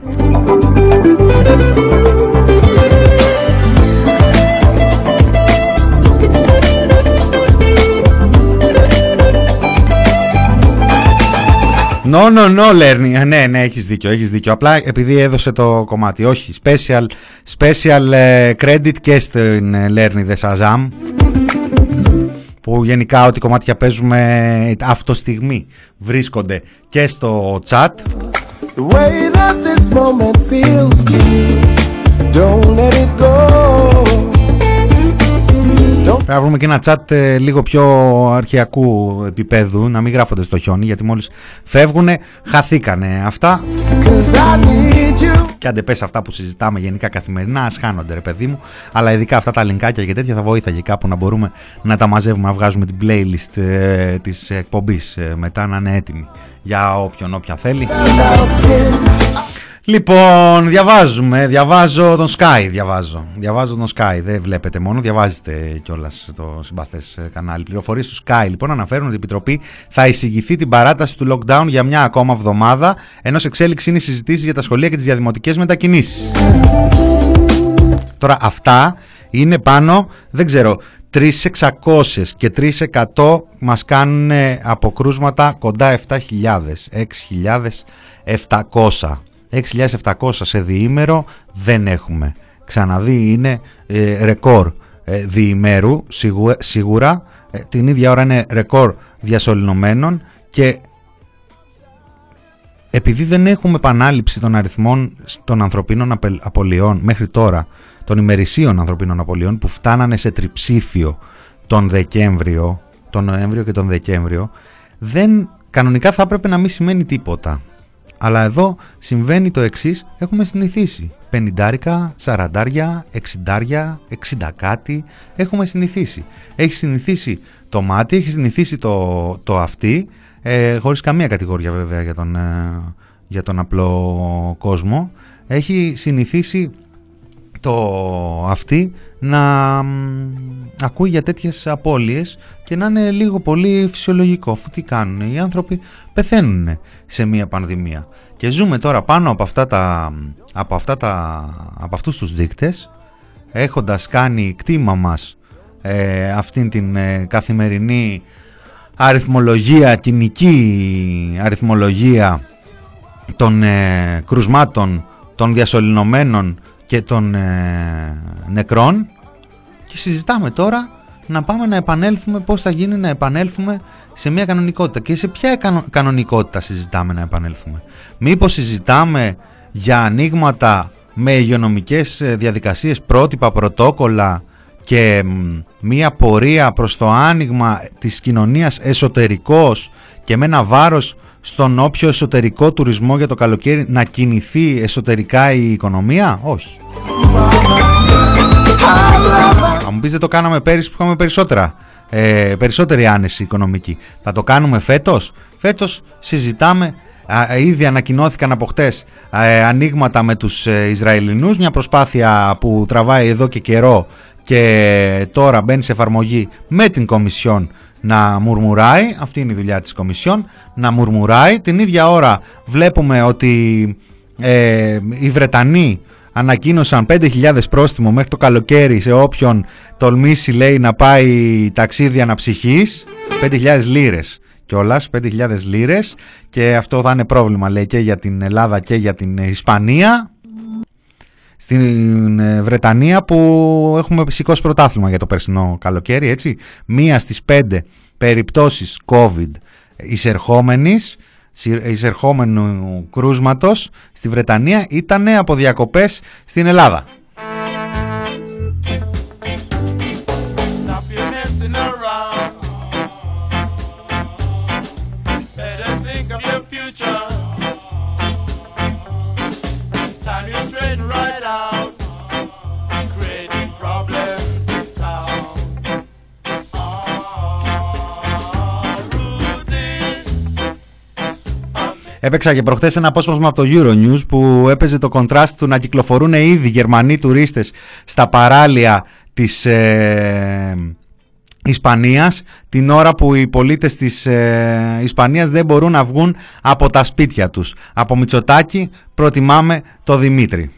No, no, no, Lerny. Ναι, ναι, έχεις δίκιο, έχεις δίκιο. Απλά επειδή έδωσε το κομμάτι. Όχι, special, special credit και στην Lerny The Shazam, που γενικά ό,τι κομμάτια παίζουμε αυτό στιγμή βρίσκονται και στο chat. The way that this moment feels to you, don't let it go. Πρέπει να βρούμε και ένα chat ε, λίγο πιο αρχαιακού επίπεδου, να μην γράφονται στο χιόνι, γιατί μόλις φεύγουνε χαθήκανε αυτά. Και άντε πες, αυτά που συζητάμε γενικά καθημερινά ας χάνονται, ρε παιδί μου, αλλά ειδικά αυτά τα λινκάκια και τέτοια θα βοήθαγε κάπου να μπορούμε να τα μαζεύουμε, να βγάζουμε την playlist ε, της εκπομπής ε, μετά, να είναι έτοιμη για όποιον όποια θέλει. Λοιπόν, διαβάζουμε, διαβάζω τον Sky, διαβάζω, διαβάζω τον Sky, δεν βλέπετε μόνο, διαβάζετε κιόλας το συμπαθές κανάλι. Πληροφορίες του Sky, λοιπόν, αναφέρουν ότι η Επιτροπή θα εισηγηθεί την παράταση του lockdown για μια ακόμα εβδομάδα, ενώ σε εξέλιξη είναι οι συζητήσεις για τα σχολεία και τις διαδημοτικές μετακινήσεις. Τώρα αυτά είναι πάνω, δεν ξέρω, τρεις χιλιάδες εξακόσιες και τρεις χιλιάδες εκατό μας κάνουν αποκρούσματα κοντά επτά χιλιάδες, έξι χιλιάδες επτακόσια. έξι χιλιάδες επτακόσια σε διήμερο δεν έχουμε ξαναδεί, είναι ε, ρεκόρ ε, διημέρου σίγουρα, σίγουρα ε, την ίδια ώρα είναι ρεκόρ διασωληνωμένων, και επειδή δεν έχουμε επανάληψη των αριθμών των ανθρωπίνων απολειών μέχρι τώρα, των ημερησίων ανθρωπίνων απολειών που φτάνανε σε τριψήφιο τον Δεκέμβριο, τον Νοέμβριο και τον Δεκέμβριο, δεν, κανονικά θα έπρεπε να μην σημαίνει τίποτα. Αλλά εδώ συμβαίνει το εξής, έχουμε συνηθίσει. πενηντάρικα, σαραντάρια, εξιντάρια, εξήντα κάτι, έχουμε συνηθίσει. Έχει συνηθίσει το μάτι, έχει συνηθίσει το, το αυτί, ε, χωρίς καμία κατηγορία βέβαια για τον, ε, για τον απλό κόσμο. Έχει συνηθίσει το αυτί να μ, ακούει για τέτοιες απώλειες και να είναι λίγο πολύ φυσιολογικό, αφού τι κάνουν οι άνθρωποι, πεθαίνουν σε μια πανδημία. Και ζούμε τώρα πάνω από, αυτά τα, από, αυτά τα, από αυτούς τους δείκτες, έχοντας κάνει κτήμα μας ε, αυτήν την ε, καθημερινή αριθμολογία, κοινική αριθμολογία των ε, κρουσμάτων, των διασωληνωμένων και των ε, νεκρών, και συζητάμε τώρα να πάμε να επανέλθουμε, πώς θα γίνει να επανέλθουμε σε μια κανονικότητα. Και σε ποια κανονικότητα συζητάμε να επανέλθουμε? Μήπως συζητάμε για ανοίγματα με υγειονομικές διαδικασίες, πρότυπα, πρωτόκολλα και μια πορεία προς το άνοιγμα της κοινωνίας εσωτερικός, και με ένα βάρος στον όποιο εσωτερικό τουρισμό για το καλοκαίρι να κινηθεί εσωτερικά η οικονομία? Όχι. Θα μου πεις, δεν το κάναμε πέρυσι που είχαμε περισσότερα, ε, περισσότερη άνεση οικονομική. Θα το κάνουμε φέτος? Φέτος συζητάμε, α, ήδη ανακοινώθηκαν από χτες ε, ανοίγματα με τους ε, Ισραηλινούς, μια προσπάθεια που τραβάει εδώ και καιρό και τώρα μπαίνει σε εφαρμογή με την Κομισιόν να μουρμουράει. Αυτή είναι η δουλειά της Κομισιόν, να μουρμουράει. Την ίδια ώρα βλέπουμε ότι ε, οι Βρετανοί ανακοίνωσαν πέντε χιλιάδες πρόστιμο μέχρι το καλοκαίρι σε όποιον τολμήσει, λέει, να πάει ταξίδι αναψυχής. πέντε χιλιάδες λίρες κιόλας, πέντε χιλιάδες λίρες, και αυτό θα είναι πρόβλημα, λέει, και για την Ελλάδα και για την Ισπανία. Στην Βρετανία που έχουμε σηκώσει πρωτάθλημα για το περσινό καλοκαίρι, έτσι, μία στις πέντε περιπτώσεις COVID εισερχόμενης εισερχόμενου κρούσματος στη Βρετανία ήταν από διακοπές στην Ελλάδα. Έπαιξα και προχτές ένα απόσπασμα από το Euronews που έπαιζε το κοντράστ του να κυκλοφορούν ήδη Γερμανοί τουρίστες στα παράλια της ε, Ισπανίας, την ώρα που οι πολίτες της ε, Ισπανίας δεν μπορούν να βγουν από τα σπίτια τους. Από Μητσοτάκη προτιμάμε το Δημήτρη.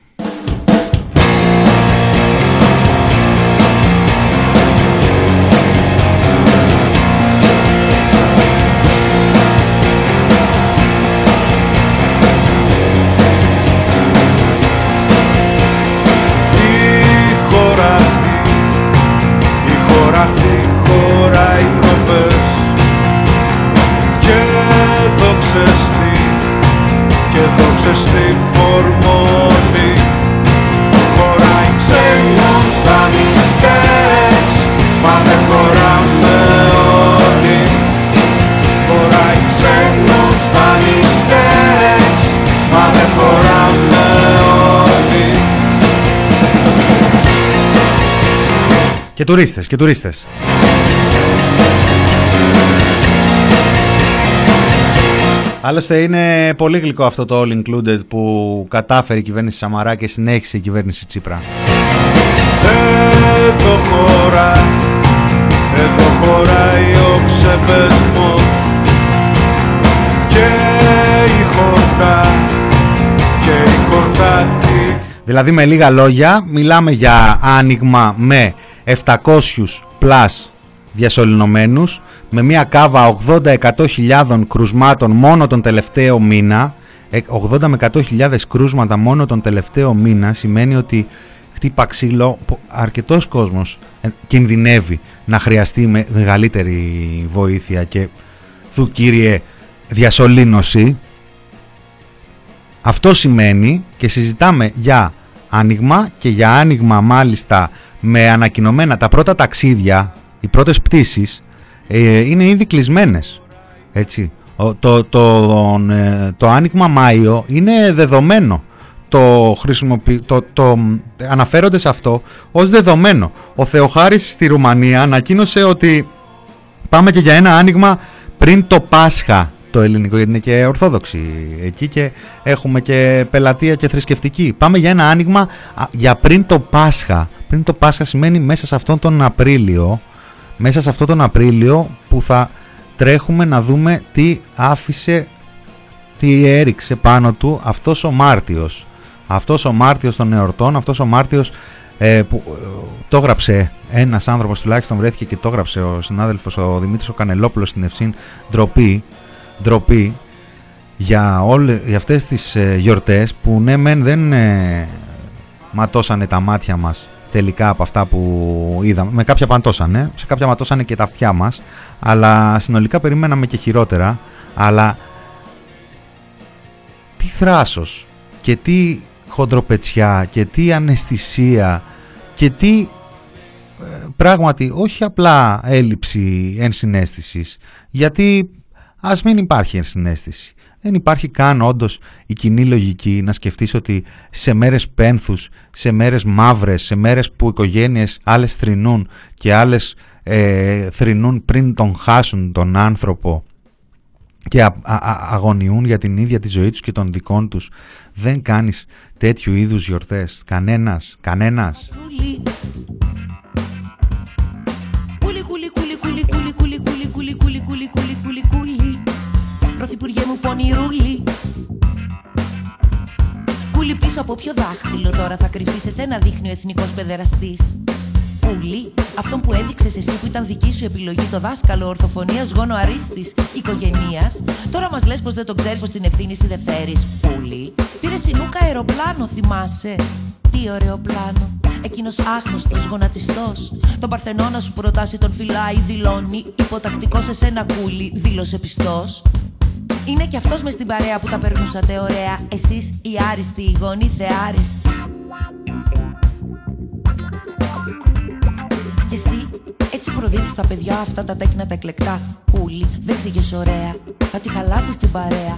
Και τουρίστες, και τουρίστες. Άλλωστε είναι πολύ γλυκό αυτό το all included που κατάφερε η κυβέρνηση Σαμαρά και συνέχισε η κυβέρνηση Τσίπρα. Εδώ χώρα, εδώ χωράει ο ξεπεσμός και η χορτά, και η χορτάτη. Δηλαδή με λίγα λόγια μιλάμε για άνοιγμα με επτακόσιους πλας διασωληνωμένους, με μια κάβα ογδόντα με εκατό χιλιάδων κρουσμάτων μόνο τον τελευταίο μήνα. Ογδόντα με εκατό χιλιάδες κρούσματα μόνο τον τελευταίο μήνα σημαίνει ότι χτύπα ξύλο, αρκετός κόσμος κινδυνεύει να χρειαστεί μεγαλύτερη βοήθεια και θου κύριε διασωλήνωση. Αυτό σημαίνει, και συζητάμε για άνοιγμα, και για άνοιγμα μάλιστα με ανακοινωμένα τα πρώτα ταξίδια, οι πρώτες πτήσεις ε, είναι ήδη κλεισμένες, έτσι. Το, το, το, ε, το άνοιγμα Μάιο είναι δεδομένο. Το, χρησιμοποιη... το, το αναφέρονται σε αυτό ως δεδομένο. Ο Θεοχάρης στη Ρουμανία ανακοίνωσε ότι πάμε και για ένα άνοιγμα πριν το Πάσχα, το ελληνικό, γιατί είναι και ορθόδοξη εκεί και έχουμε και πελατεία και θρησκευτική. Πάμε για ένα άνοιγμα για πριν το Πάσχα. Πριν το Πάσχα σημαίνει μέσα σε αυτόν τον Απρίλιο, μέσα σε αυτόν τον Απρίλιο που θα τρέχουμε να δούμε τι άφησε, τι έριξε πάνω του αυτός ο Μάρτιος. Αυτός ο Μάρτιος των εορτών, αυτός ο Μάρτιος ε, που ε, το έγραψε ένας άνθρωπος, τουλάχιστον βρέθηκε και το έγραψε ο συνάδελφος ο Δημήτρης ο Κανελόπουλος στην Ευσύν, ντροπή, ντροπή για, όλες, για αυτές τις ε, γιορτές που ναι μεν δεν ε, ματώσανε τα μάτια μας τελικά από αυτά που είδαμε. Με κάποια παντώσανε, σε κάποια ματώσανε και τα αυτιά μας, αλλά συνολικά περιμέναμε και χειρότερα. Αλλά τι θράσος και τι χοντροπετσιά και τι αναισθησία και τι ε, πράγματι όχι απλά έλλειψη ενσυναίσθησης, γιατί ας μην υπάρχει ενσυναίσθηση. Δεν υπάρχει καν όντως η κοινή λογική να σκεφτείς ότι σε μέρες πένθους, σε μέρες μαύρες, σε μέρες που οικογένειες άλλες θρηνούν και άλλες ε, θρηνούν πριν τον χάσουν τον άνθρωπο και α, α, α, αγωνιούν για την ίδια τη ζωή τους και των δικών τους, δεν κάνεις τέτοιου είδους γιορτές. Κανένας, κανένας. Πρωθυπουργέ μου πονηρούλη, πίσω από ποιο δάχτυλο τώρα θα κρυφεί σε σένα δείχνει ο εθνικός παιδεραστής? Πουλί, αυτόν που έδειξες εσύ που ήταν δική σου επιλογή, το δάσκαλο ορθοφωνίας γόνο αρίστης οικογενείας. Τώρα μας λες πως δεν τον ξέρεις, πως την ευθύνη εσύ δεν φέρεις. Πουλί, πήρες συνούκα αεροπλάνο, θυμάσαι? Τι ωραίο πλάνο. Εκείνος άγνωστος γονατιστός τον Παρθενώνα σου προτάσει, τον φυλάει, δηλώνει υποτακτικό σε σένα κούλι, δήλωσε πιστός. Είναι κι αυτός μες στην παρέα που τα περνούσατε ωραία, εσείς οι άριστοι, οι γονείς θεάριστοι. Και εσύ έτσι προδίδεις τα παιδιά αυτά τα τέκνα τα εκλεκτά. Κούλι, δεν ξηγες ωραία, θα τη χαλάσεις την παρέα.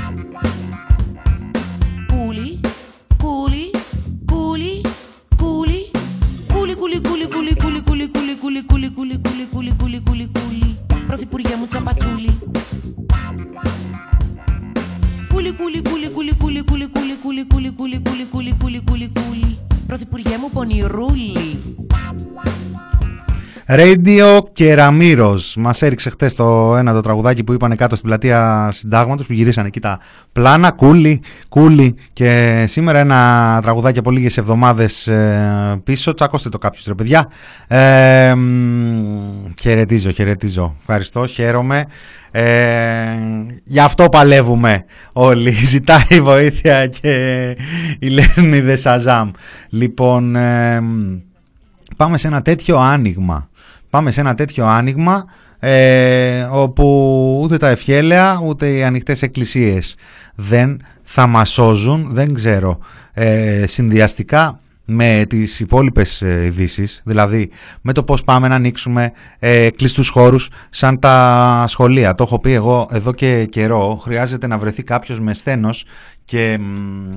Κούλι, κούλι, κούλι, κούλι, κούλι, κούλι, κούλι, κούλι, κούλι, κούλι, κούλι, κούλι, κούλι, κούλι, κούλι, κούλι, κούλι, κούλι, κούλι, πρωθυπουργέ μου τσαπατσούλι. Κούλι, κούλι, κούλι, κούλι, κούλι, κούλι, κούλι, κούλι, κούλι, κούλι, κούλι, κούλι, κούλι, κούλι, κούλι, πρωθυπουργέ μου πονηρούλι. Radio και Ραμύρος. Μας έριξε χτες το ένα το τραγουδάκι που είπανε κάτω στην πλατεία Συντάγματος, που γυρίσανε εκεί τα πλάνα. Κούλι, κούλι. Και σήμερα ένα τραγουδάκι από λίγες εβδομάδες ε, πίσω. Τσακώστε το κάποιος ρε παιδιά. Ε, χαιρετίζω, χαιρετίζω. Ευχαριστώ, χαίρομαι. Ε, γι' αυτό παλεύουμε όλοι. Ζητάει βοήθεια και η Λεωνίδα Σαζάμ. Λοιπόν, ε, πάμε σε ένα τέτοιο άνοιγμα. Πάμε σε ένα τέτοιο άνοιγμα ε, όπου ούτε τα ευχέλαια ούτε οι ανοιχτές εκκλησίες δεν θα μας σώζουν. Δεν ξέρω, ε, συνδυαστικά με τις υπόλοιπες ειδήσεις, δηλαδή με το πώς πάμε να ανοίξουμε ε, κλειστούς χώρους σαν τα σχολεία. Το έχω πει εγώ εδώ και καιρό, χρειάζεται να βρεθεί κάποιος με σθένος και μ,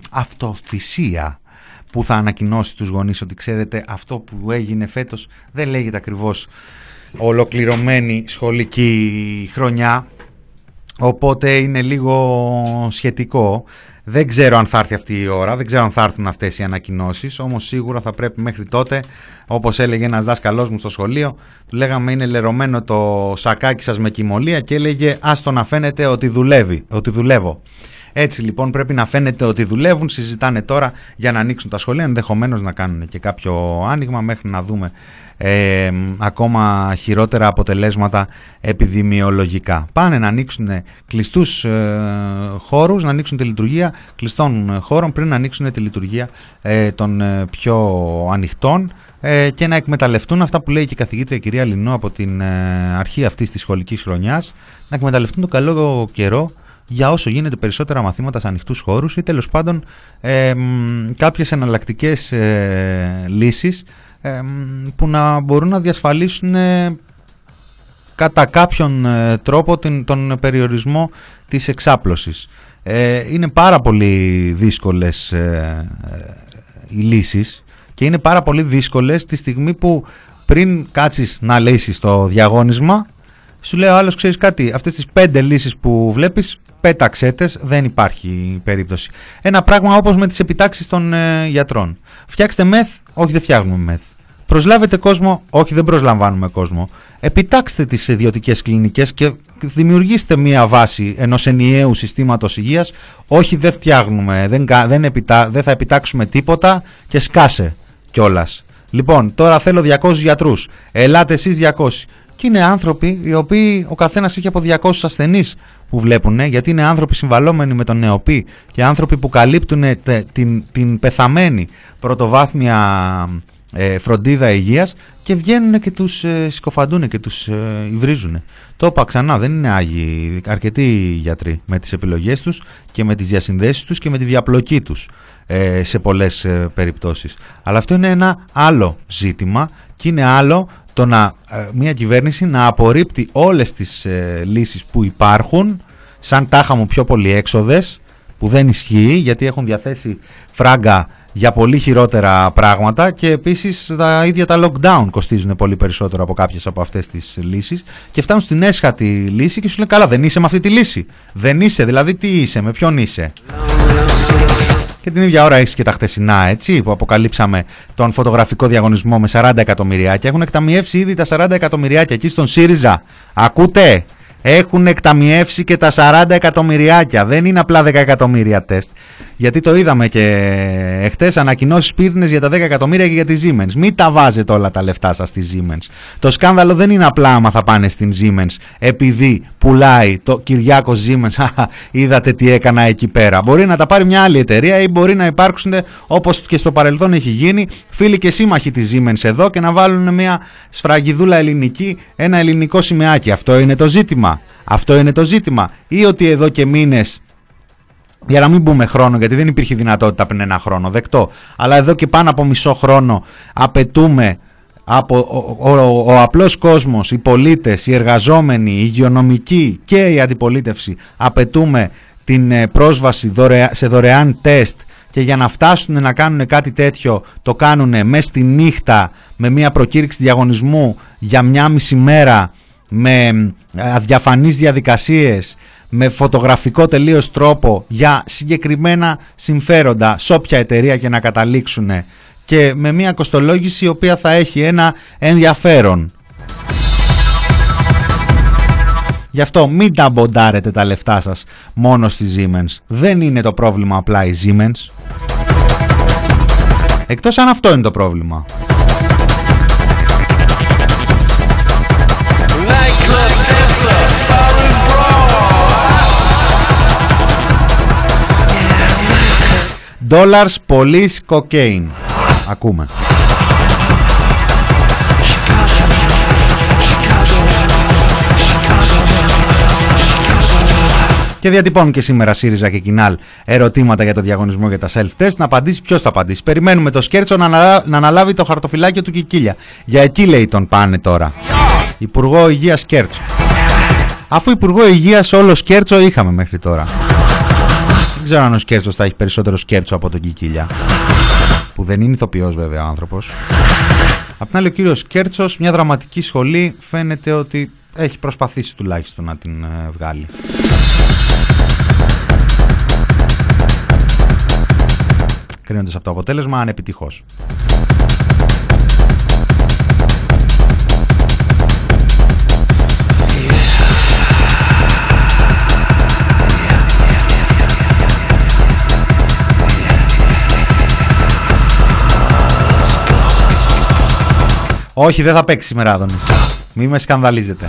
αυτοθυσία που θα ανακοινώσει τους γονείς ότι ξέρετε αυτό που έγινε φέτος δεν λέγεται ακριβώς ολοκληρωμένη σχολική χρονιά, οπότε είναι λίγο σχετικό. Δεν ξέρω αν θα έρθει αυτή η ώρα, δεν ξέρω αν θα έρθουν αυτές οι ανακοινώσεις, όμως σίγουρα θα πρέπει μέχρι τότε, όπως έλεγε ένας δάσκαλός μου στο σχολείο, του λέγαμε είναι λερωμένο το σακάκι σας με κοιμωλία και έλεγε άστο να φαίνεται ότι δουλεύει, ότι δουλεύω. Έτσι λοιπόν πρέπει να φαίνεται ότι δουλεύουν, συζητάνε τώρα για να ανοίξουν τα σχολεία, ενδεχομένως να κάνουν και κάποιο άνοιγμα μέχρι να δούμε ε, ακόμα χειρότερα αποτελέσματα επιδημιολογικά. Πάνε να ανοίξουν κλειστούς ε, χώρους, να ανοίξουν τη λειτουργία κλειστών χώρων πριν να ανοίξουν τη λειτουργία ε, των ε, πιο ανοιχτών ε, και να εκμεταλλευτούν αυτά που λέει και η καθηγήτρια κυρία Λινό από την ε, αρχή αυτής της σχολικής χρονιάς, να εκμεταλλευτούν τον καλό καιρό για όσο γίνεται περισσότερα μαθήματα σε ανοιχτούς χώρους ή τέλος πάντων ε, κάποιες εναλλακτικές ε, λύσεις ε, που να μπορούν να διασφαλίσουν ε, κατά κάποιον ε, τρόπο την, τον περιορισμό της εξάπλωσης. Ε, είναι πάρα πολύ δύσκολες ε, ε, οι λύσεις και είναι πάρα πολύ δύσκολες τη στιγμή που πριν κάτσεις να λύσεις το διαγώνισμα σου λέει ο άλλος, ξέρεις κάτι, αυτές τις πέντε λύσεις που βλέπεις πέταξέ τες, δεν υπάρχει περίπτωση. Ένα πράγμα όπως με τις επιτάξεις των ε, γιατρών. Φτιάξτε μεθ, όχι δεν φτιάχνουμε μεθ. Προσλάβετε κόσμο, όχι δεν προσλαμβάνουμε κόσμο. Επιτάξτε τις ιδιωτικές κλινικές και δημιουργήστε μία βάση ενός ενιαίου συστήματος υγείας, όχι δεν φτιάχνουμε, δεν, δεν, επιτά, δεν θα επιτάξουμε τίποτα και σκάσε κιόλας. Λοιπόν, τώρα θέλω διακόσιους γιατρούς, ελάτε εσείς διακόσιοι. Και είναι άνθρωποι οι οποίοι ο καθένας έχει από διακόσιους ασθενείς που βλέπουν, γιατί είναι άνθρωποι συμβαλόμενοι με τον νεοπή και άνθρωποι που καλύπτουν τε, την, την πεθαμένη πρωτοβάθμια ε, φροντίδα υγείας και βγαίνουν και τους ε, συκοφαντούν και τους ε, υβρίζουν. Το είπα ξανά, δεν είναι άγιοι αρκετοί γιατροί με τις επιλογές τους και με τις διασυνδέσεις τους και με τη διαπλοκή τους ε, σε πολλές ε, περιπτώσεις. Αλλά αυτό είναι ένα άλλο ζήτημα και είναι άλλο το να ε, μια κυβέρνηση να απορρίπτει όλες τις ε, λύσεις που υπάρχουν σαν τάχα μου πιο πολυέξοδες, που δεν ισχύει γιατί έχουν διαθέσει φράγκα για πολύ χειρότερα πράγματα και επίσης τα ίδια τα lockdown κοστίζουν πολύ περισσότερο από κάποιες από αυτές τις λύσεις και φτάνουν στην έσχατη λύση και σου λένε καλά δεν είσαι με αυτή τη λύση, δεν είσαι, δηλαδή τι είσαι, με ποιον είσαι. Και την ίδια ώρα έχεις και τα χτεσινά, έτσι, που αποκαλύψαμε τον φωτογραφικό διαγωνισμό με σαράντα εκατομμυριάκια. Έχουν εκταμιεύσει ήδη τα σαράντα εκατομμυριάκια εκεί στον ΣΥΡΙΖΑ. Ακούτε, Έχουν εκταμιεύσει και τα σαράντα εκατομμυριάκια. Δεν είναι απλά δέκα εκατομμύρια τεστ. Γιατί το είδαμε και εχθές, ανακοινώσεις πύρινες για τα δέκα εκατομμύρια και για τη Siemens. Μην τα βάζετε όλα τα λεφτά σας στη Siemens. Το σκάνδαλο δεν είναι απλά άμα θα πάνε στην Siemens επειδή πουλάει το Κυριάκο Siemens. Είδατε τι έκανα εκεί πέρα. Μπορεί να τα πάρει μια άλλη εταιρεία ή μπορεί να υπάρξουν, όπως και στο παρελθόν έχει γίνει, φίλοι και σύμμαχοι της Siemens εδώ και να βάλουν μια σφραγιδούλα ελληνική, ένα ελληνικό σημαίακι. Αυτό είναι το ζήτημα. Αυτό είναι το ζήτημα. Ή ότι εδώ και μήνες, για να μην πούμε χρόνο, γιατί δεν υπήρχε δυνατότητα πριν ένα χρόνο, δεκτό, αλλά εδώ και πάνω από μισό χρόνο απαιτούμε από ο, ο, ο, ο απλός κόσμος, οι πολίτες, οι εργαζόμενοι, οι υγειονομικοί και η αντιπολίτευση, απαιτούμε την πρόσβαση δωρεα, σε δωρεάν τεστ, και για να φτάσουν να κάνουν κάτι τέτοιο το κάνουν μέσα στη νύχτα με μια προκήρυξη διαγωνισμού για μια μισή μέρα, με αδιαφανείς διαδικασίες, με φωτογραφικό τελείως τρόπο για συγκεκριμένα συμφέροντα σε όποια εταιρεία και να καταλήξουν, και με μια κοστολόγηση η οποία θα έχει ένα ενδιαφέρον. Γι' αυτό μην τα μποντάρετε τα λεφτά σας μόνο στη Siemens. Δεν είναι το πρόβλημα απλά η Siemens. Εκτός αν αυτό είναι το πρόβλημα. Dollars, police, cocaine. Ακούμε. Και διατυπώνουν και σήμερα ΣΥΡΙΖΑ και Κινάλ ερωτήματα για το διαγωνισμό για τα self-test. Να απαντήσει ποιος θα απαντήσει. Περιμένουμε το Σκέρτσο να, αναλα... να αναλάβει το χαρτοφυλάκιο του Κικίλια. Για εκεί λέει τον πάνε τώρα. Υπουργό Υγείας Σκέρτσο. Αφού Υπουργό Υγείας όλο Σκέρτσο είχαμε μέχρι τώρα. Δεν ξέρω αν ο Σκέρτσος θα έχει περισσότερο Σκέρτσο από τον Κικίλια. Που δεν είναι ηθοποιός βέβαια ο άνθρωπος. Απ' την άλλη ο κύριος Σκέρτσος, μια δραματική σχολή, φαίνεται ότι έχει προσπαθήσει τουλάχιστον να την ε, βγάλει. Κρίνοντας από το αποτέλεσμα ανεπιτυχώς. Όχι, δεν θα παίξει σήμερα, Άδωνης. Μη με σκανδαλίζετε.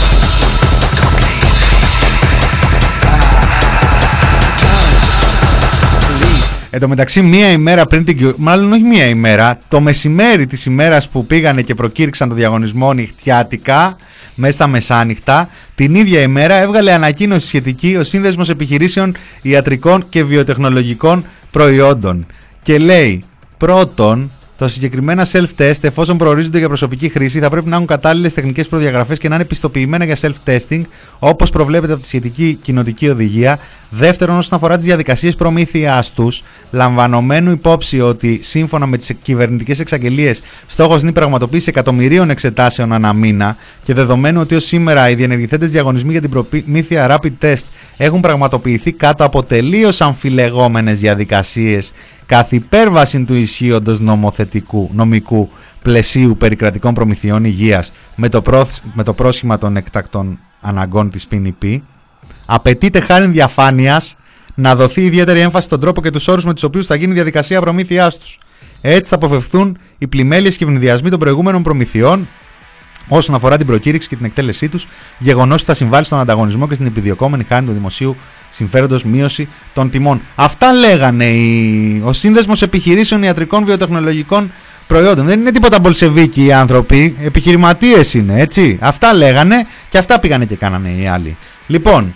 Εν τω μεταξύ, μία ημέρα πριν την... Μάλλον όχι μία ημέρα, το μεσημέρι της ημέρας που πήγανε και προκήρυξαν το διαγωνισμό νυχτιάτικα, μέσα στα μεσάνυχτα, την ίδια ημέρα έβγαλε ανακοίνωση σχετική ο Σύνδεσμος Επιχειρήσεων Ιατρικών και Βιοτεχνολογικών Προϊόντων. Και λέει, πρώτον, τα συγκεκριμένα self-test, εφόσον προορίζονται για προσωπική χρήση, θα πρέπει να έχουν κατάλληλες τεχνικές προδιαγραφές και να είναι πιστοποιημένα για self-testing, όπως προβλέπεται από τη σχετική κοινοτική οδηγία. Δεύτερον, όσον αφορά τις διαδικασίες προμήθειάς τους, λαμβανομένου υπόψη ότι σύμφωνα με τις κυβερνητικές εξαγγελίες, στόχος είναι η πραγματοποίηση εκατομμυρίων εξετάσεων ανά μήνα, και δεδομένου ότι ως σήμερα οι διενεργηθέντες διαγωνισμοί για την προμήθεια rapid test έχουν πραγματοποιηθεί κάτω από τελείως αμφιλεγόμενες διαδικασίες, καθ' υπέρβαση του ισχύοντος νομοθετικού, νομικού πλαισίου περί κρατικών προμηθειών υγείας με το, προ, με το πρόσχημα των εκτακτών αναγκών της πι εν πι, απαιτείται χάριν διαφάνειας να δοθεί ιδιαίτερη έμφαση στον τρόπο και τους όρους με τους οποίους θα γίνει η διαδικασία προμήθειάς τους. Έτσι θα αποφευθούν οι πλημέλειες και ευνηδιασμοί των προηγούμενων προμηθειών όσον αφορά την προκήρυξη και την εκτέλεσή τους, γεγονός που θα συμβάλλει στον ανταγωνισμό και στην επιδιωκόμενη χάριν του δημοσίου συμφέροντος μείωση των τιμών. Αυτά λέγανε οι... ο Σύνδεσμος Επιχειρήσεων Ιατρικών Βιοτεχνολογικών Προϊόντων. Δεν είναι τίποτα μπολσεβίκοι οι άνθρωποι, επιχειρηματίες είναι, έτσι. Αυτά λέγανε και αυτά πήγανε και κάνανε οι άλλοι. Λοιπόν,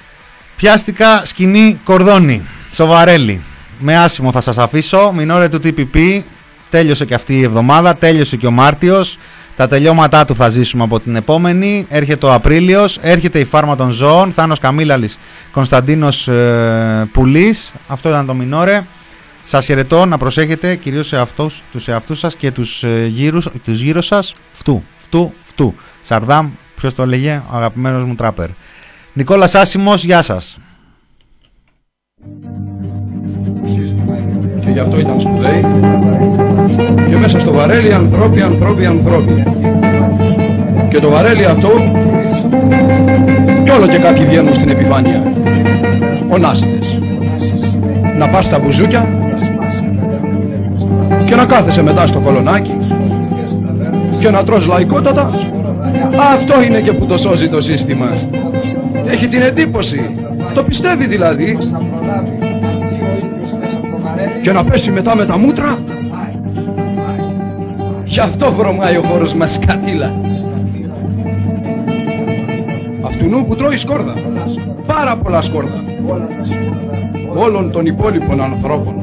πιάστηκα σκηνή κορδόνι, Σοβαρέλη. Με άσημο θα σας αφήσω, μινόρε του τι πι πι, τέλειωσε και αυτή η εβδομάδα, τέλειωσε και ο Μάρτιος. Τα τελειώματά του θα ζήσουμε από την επόμενη. Έρχεται ο Απρίλιος, έρχεται η φάρμα των ζώων. Θάνος Καμίλαλης, Κωνσταντίνος ε, Πουλής. Αυτό ήταν το μινόρε. Σας χαιρετώ, να προσέχετε κυρίως σε αυτούς, τους εαυτούς σας και τους, ε, γύρους, τους γύρω σας. Φτού, φτού, φτού. Σαρδάμ, ποιος το έλεγε, ο αγαπημένος μου τράπερ. Νικόλας Άσιμος, γεια σας. Και γι' αυτό ήταν σπουδαίοι. Και μέσα στο βαρέλι ανθρώποι, ανθρώποι, ανθρώποι. Και το βαρέλι αυτό όλο και κάποιοι βγαίνουν στην επιφάνεια. Ονάσιτες. Να πας στα μπουζούκια και να κάθεσαι μετά στο κολονάκι και να τρως λαϊκότατα. Αυτό είναι και που το σώζει το σύστημα. Έχει την εντύπωση, το πιστεύει δηλαδή. Και να πέσει μετά με τα μούτρα. Γι' αυτό βρωμάει ο χώρος μας σκατήλα. Αυτουνού που τρώει σκόρδα. Πάρα πολλά σκόρδα. Όλων των υπόλοιπων ανθρώπων.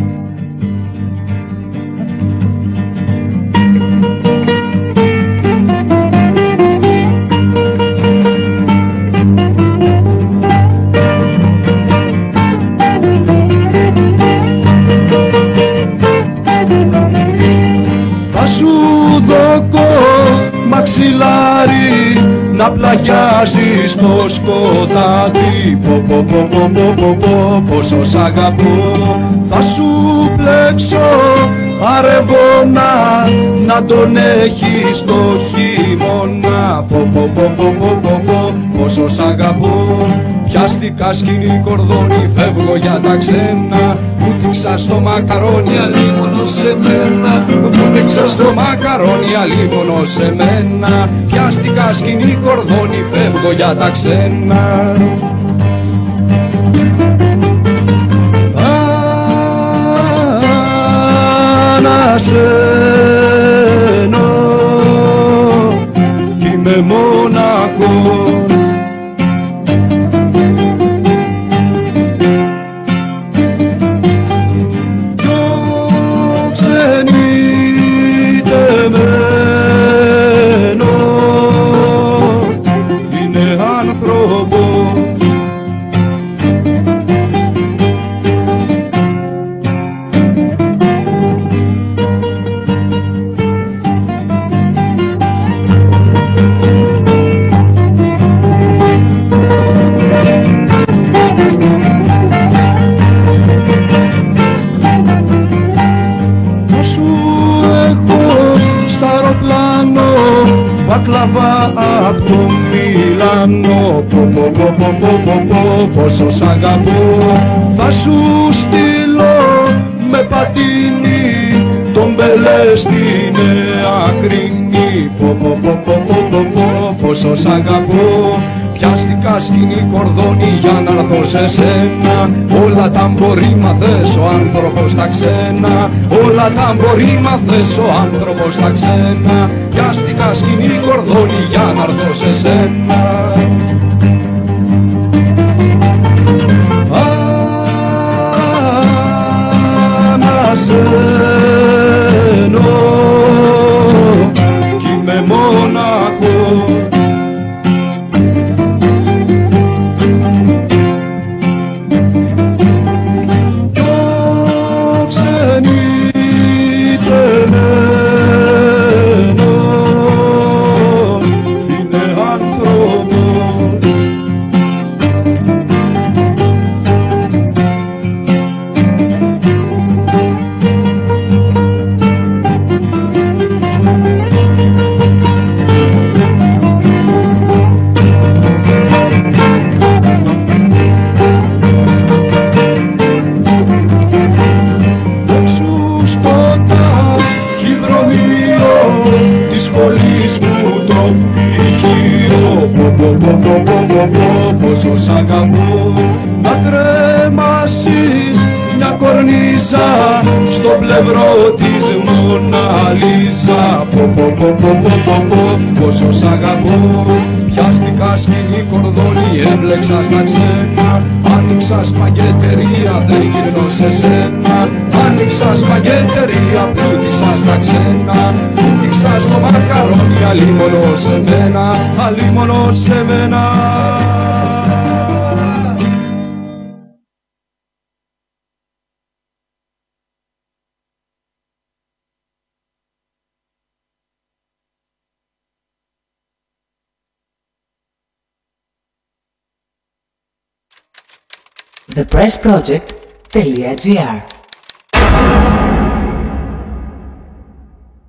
Θα σου δώκω μαξιλάρι να πλαγιάζει στο σκοτάδι. Πω πω πω πω πω πω πω πόσο σ' αγαπώ. Θα σου πλέξω αρεβόνα να τον έχει στο χειμώνα. Πω πω πω πω πω πω πω πόσο σ' αγαπώ. Πιάστηκα σκηνή κορδόνι, φεύγω για τα ξένα. Βούτυξα στο μακαρόνι, αλίμονο σε μένα. Βούτυξα στο μακαρόνι, αλίμονο σε μένα. Πιάστηκα σκηνή κορδόνι, φεύγω για τα ξένα. Ανασένω κι είμαι μοναχός. Μπακλαβά απ' το Μιλάνο. Πω πω πω πω πω πω πω πόσο σ' αγαπώ. Θα σου στείλω με πατίνι τον Μπελέ στη Νέα Κρίνη. Πω πω πω πω πω πω πω πόσο σ' αγαπώ. Πιάστηκα σκηνή κορδόνι για να έρθω σε σένα. Όλα τα μπορεί μαθες ο άνθρωπος τα ξένα. Όλα τα μπορεί μαθες ο άνθρωπος τα ξένα. Πιάστηκα σκηνή κορδόνι για να έρθω σε σένα. Ανασένω κι είμαι μοναχός. Πόσο σ' αγαπώ. Να κρέμασεις μια κορνίζα στο πλευρό της Μονα Λίζα. Πω πω πω πω πω πω πόσο σ' αγαπώ. Πιάστηκα σκηνή κορδόνι, έμπλεξα στα ξένα. Άνοιξα σπαγγετερία, δεν γυρνώ σε σένα. Άνοιξα σπαγγετερία, πλούτησα στα ξένα. Πλούτησα στο μακαρόνι, αλίμονο σε μένα. Αλίμονο σε μένα. the press project dot g r